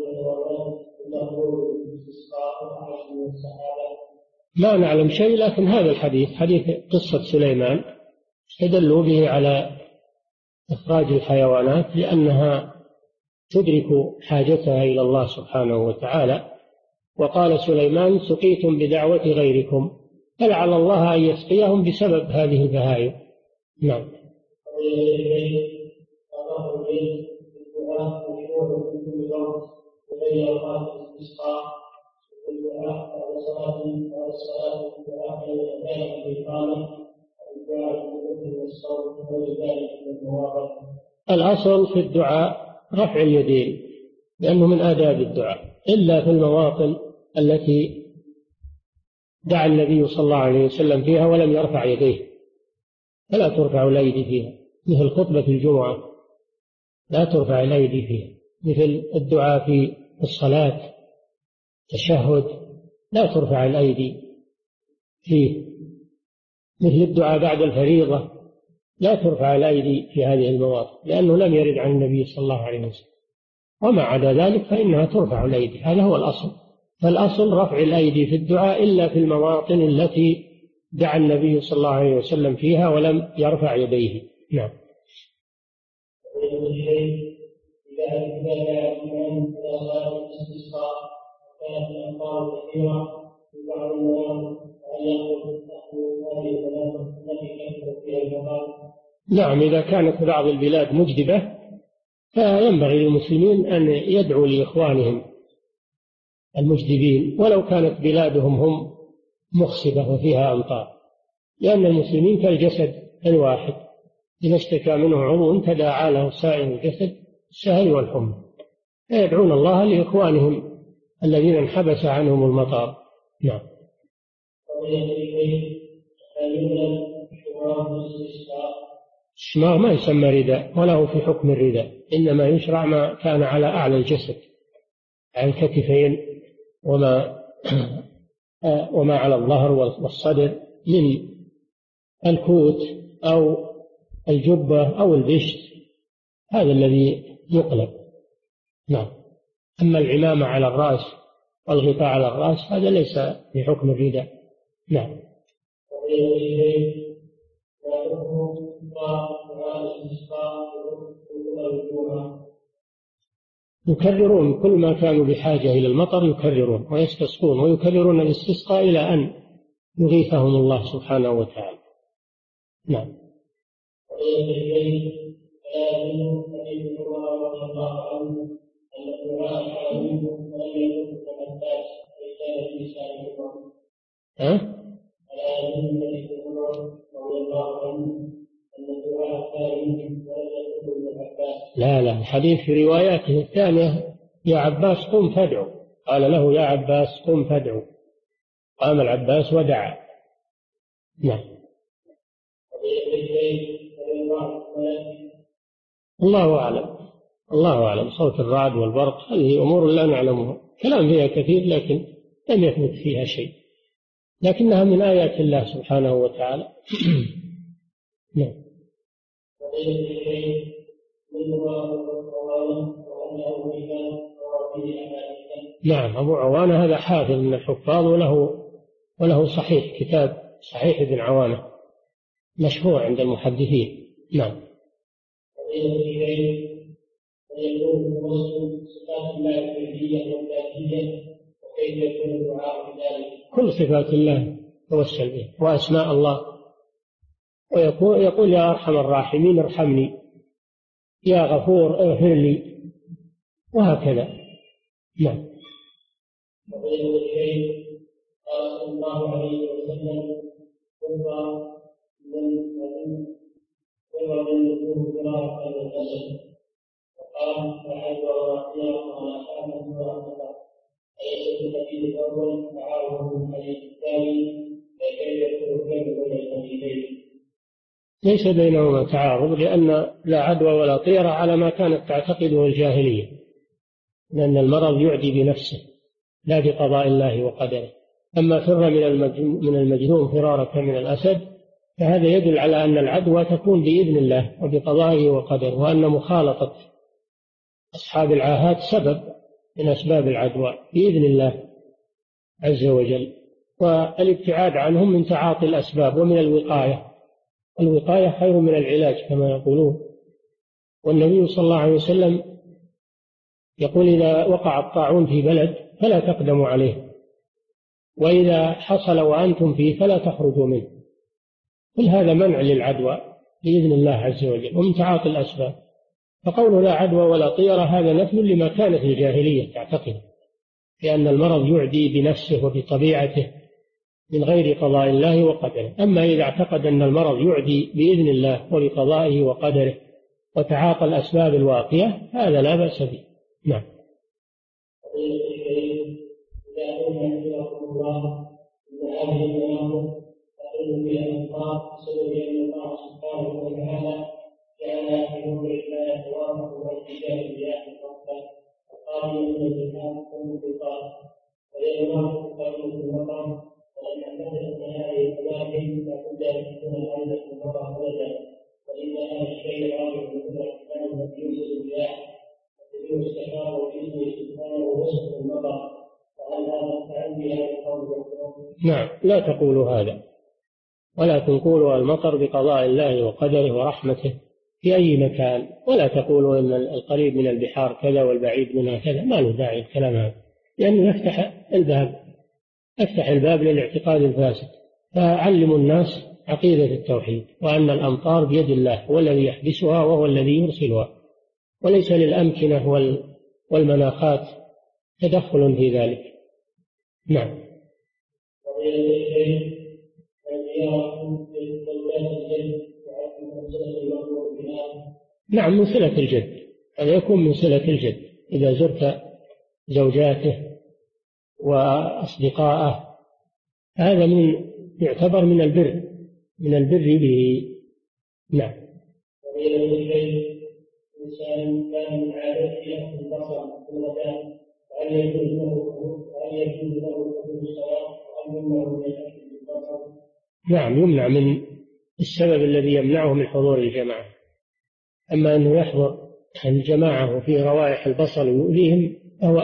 ما نعلم شيء، لكن هذا الحديث حديث قصة سليمان استدلوا به على إخراج الحيوانات لأنها تدرك حاجتها إلى الله سبحانه وتعالى. وقال سليمان سقيتم بدعوة غيركم، فلعل الله أن يسقيهم بسبب هذه البهائم. نعم. الأصل في الدعاء رفع اليدين لأنه من آداب الدعاء، إلا في المواطن التي دعا النبي صلى الله عليه وسلم فيها ولم يرفع يديه فلا ترفع الأيدي فيها، مثل خطبة الجمعة لا ترفع الأيدي فيها، مثل الدعاء في الصلاة تشهد لا ترفع الأيدي فيه، مثل الدعاء بعد الفريضة لا ترفع الأيدي في هذه المواطن لأنه لم يرد عن النبي صلى الله عليه وسلم، وما عدا ذلك فإنها ترفع الأيدي. هذا هو الأصل، فالأصل رفع الأيدي في الدعاء إلا في المواطن التي دعا النبي صلى الله عليه وسلم فيها ولم يرفع يديه. نعم. نعم، إذا كانت بعض البلاد مجدبة فينبغي للمسلمين أن يدعوا لإخوانهم المجدبين ولو كانت بلادهم هم مخصبة وفيها أمطار، لأن المسلمين كالجسد الواحد إذا اشتكى منه عضو تداعى له سائر الجسد السهل والحمى، فيدعون الله لإخوانهم الذين انحبس عنهم المطار. نعم. الشماغ ما يسمى رداء وله في حكم الرداء، إنما يشرع ما كان على أعلى الجسد على الكتفين وما على الظهر والصدر من الكوت أو الجبة أو البشت، هذا الذي يقلب. نعم. أما العمامة على الرأس والغطاء على الرأس هذا ليس في حكم الرداء. نعم. يكررون كل ما كانوا بحاجة إلى المطر، يكررون ويستسقون ويكررون الاستسقاء إلى أن يغيثهم الله سبحانه وتعالى. نعم. لا الحديث في رواياته الثانية يا عباس قم فادعو، قال له يا عباس قم فادعو، قام العباس ودعا. نعم. الله أعلم صوت الرعد والبرق هذه أمور لا نعلمها، كلام فيها كثير لكن لم يثبت فيها شيء، لكنها من آيات الله سبحانه وتعالى. نعم. نعم، أبو عوانة هذا حافظ من الحفاظ وله صحيح، كتاب صحيح ابن عوانة مشهور عند المحدثين. نعم. كل صفات الله توسل به وأسماء الله، ويقول يا أرحم الراحمين ارحمني، يا غفور اغفر لي، وهكذا. نعم. صلى الله عليه وسلم من يكون قراءة الغسل وقال فحد ورقيا وما كان قراءة أليس الحديث الأول تعارض الحديث الثاني فكيف يكون بين الحديثين؟ ليس بينهما تعارض، لأن لا عدوى ولا طيرة على ما كانت تعتقده الجاهلية، لأن المرض يعدي بنفسه لا بقضاء الله وقدره. أما فر من المجنون فرارك من الأسد فهذا يدل على أن العدوى تكون بإذن الله وبقضائه وقدره، وأن مخالطة أصحاب العاهات سبب من أسباب العدوى بإذن الله عز وجل، والابتعاد عنهم من تعاطي الأسباب ومن الوقاية خير من العلاج كما يقولون. والنبي صلى الله عليه وسلم يقول إذا وقع الطاعون في بلد فلا تقدموا عليه، وإذا حصل وأنتم فيه فلا تخرجوا منه. كل هذا منع للعدوى بإذن الله عز وجل ومن تعاطي الأسباب. فقول لا عدوى ولا طيرة هذا نفي لما كانت الجاهلية تعتقد، لأن المرض يعدي بنفسه وبطبيعته من غير قضاء الله وقدره. أما إذا اعتقد أن المرض يعدي بإذن الله وبقضائه وقدره وتعاطى الأسباب الواقية هذا لا بأس به. نعم. نعم، لا تقولوا هذا، ولكن قولوا المطر بقضاء الله وقدره ورحمته في أي مكان، ولا تقولوا إن القريب من البحار كذا والبعيد منها كذا، ما له داعي الكلام هذا، لأنه يفتح الباب للاعتقاد الفاسد. فعلموا الناس عقيدة التوحيد، وأن الأمطار بيد الله هو الذي يحبسها وهو الذي يرسلها، وليس للأمكنة والمناخات تدخل في ذلك. نعم. نعم، من صلة الجد، هذا يكون من صلة الجد إذا زرت زوجاته وأصدقائه، هذا يعتبر من البر به. نعم. إنسان كان من عادته يأخذ البصر في المكان، هل يجوز له حضور الصلاة أم يمنع من الأكل بالبصر؟ نعم، يمنع من السبب الذي يمنعه من حضور الجماعة. أما أنه يحضر الجماعة وفيه روائح البصر ويؤذيهم فهو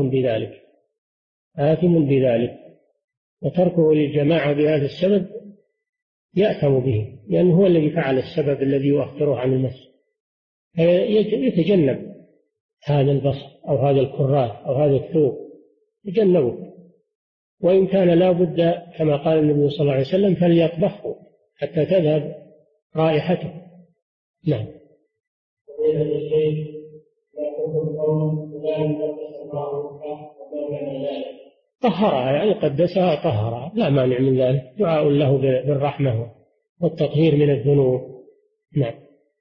آثم بذلك، وتركه للجماعة بهذا السبب يأثم به، لأنه هو الذي فعل السبب الذي يؤخره عن المسجد. يتجنب هذا البصر أو هذا الكراث أو هذا الثوب، يتجنبه، وإن كان لا بد كما قال النبي صلى الله عليه وسلم فليطبخه حتى تذهب رائحته. نعم. طهرها، يعني قدسها طهرها، لا مانع من ذلك، دعاء له بالرحمة والتطهير من الذنوب. نعم.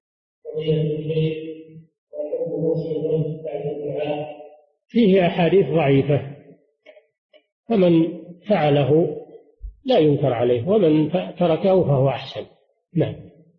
فيه أحاديث ضعيفة، فمن فعله لا ينكر عليه، ومن تركه فهو أحسن. نعم.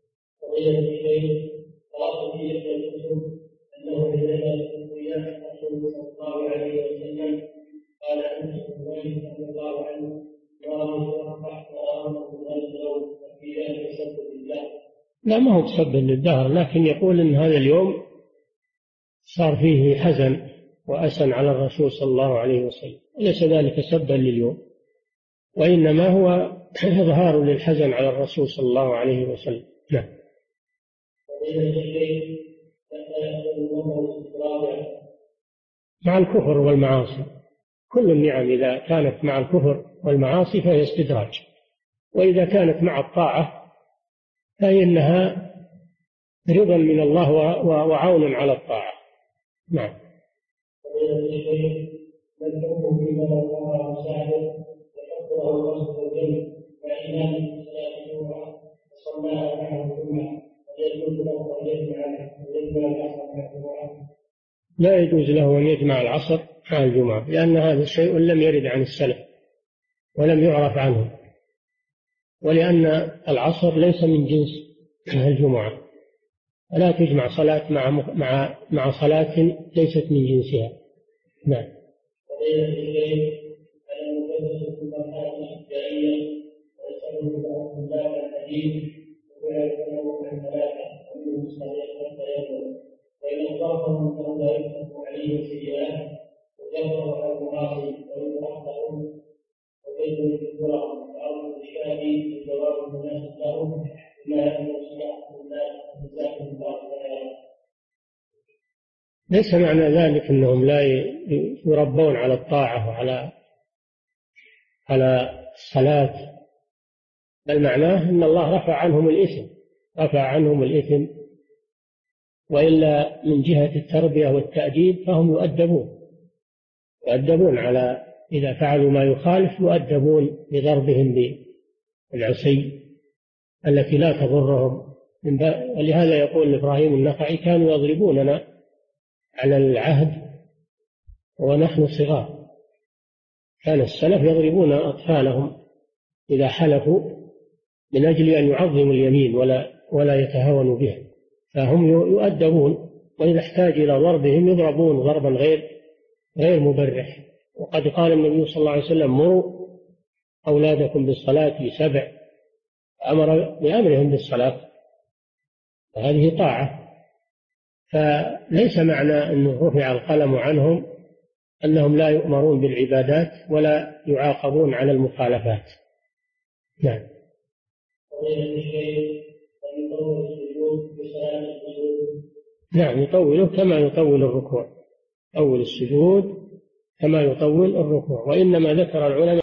لا، ما هو بسبب للدهر، لكن يقول إن هذا اليوم صار فيه حزن وأسن على الرسول صلى الله عليه وسلم، وليس ذلك سبا لليوم، وإنما هو إظهار للحزن على الرسول صلى الله عليه وسلم. نعم. مع الكفر والمعاصي، كل النعم إذا كانت مع الكفر والمعاصي فهي استدراج، وإذا كانت مع الطاعة فإنها رضا من الله وعون على الطاعة. نعم. لا يجوز له أن يجمع العصر مع الجمعة، لأن هذا شيء لم يرد عن السلف ولم يعرف عنه، ولأن العصر ليس من جنس الجمعة، فلا تجمع صلاة مع صلاة ليست من جنسها. نعم. ليس معنى ذلك أنهم لا يربون على الطاعة وعلى على الصلاة، بل معناه أن الله رفع عنهم الإثم، وإلا من جهة التربية والتأديب فهم يؤدبون على إذا فعلوا ما يخالف، يؤدبون بضربهم بالعصي التي لا تضرهم. ولهذا يقول إبراهيم النخعي: كانوا يضربوننا على العهد ونحن صغار. كان السلف يضربون أطفالهم إذا حلفوا من أجل أن يعظموا اليمين ولا يتهاونوا بها، فهم يؤدبون، وإذا احتاج إلى ضربهم يضربون ضربا غير مبرح. وقد قال النبي صلى الله عليه وسلم: مروا أولادكم بالصلاة 7، أمر بأمرهم بالصلاة، وهذه طاعة. فليس معنى أنه رفع القلم عنهم أنهم لا يؤمرون بالعبادات ولا يعاقبون على المخالفات. نعم. نعم، يطوله كما يطول الركوع، أول السجود كما يطول الركوع. وإنما ذكر العلماء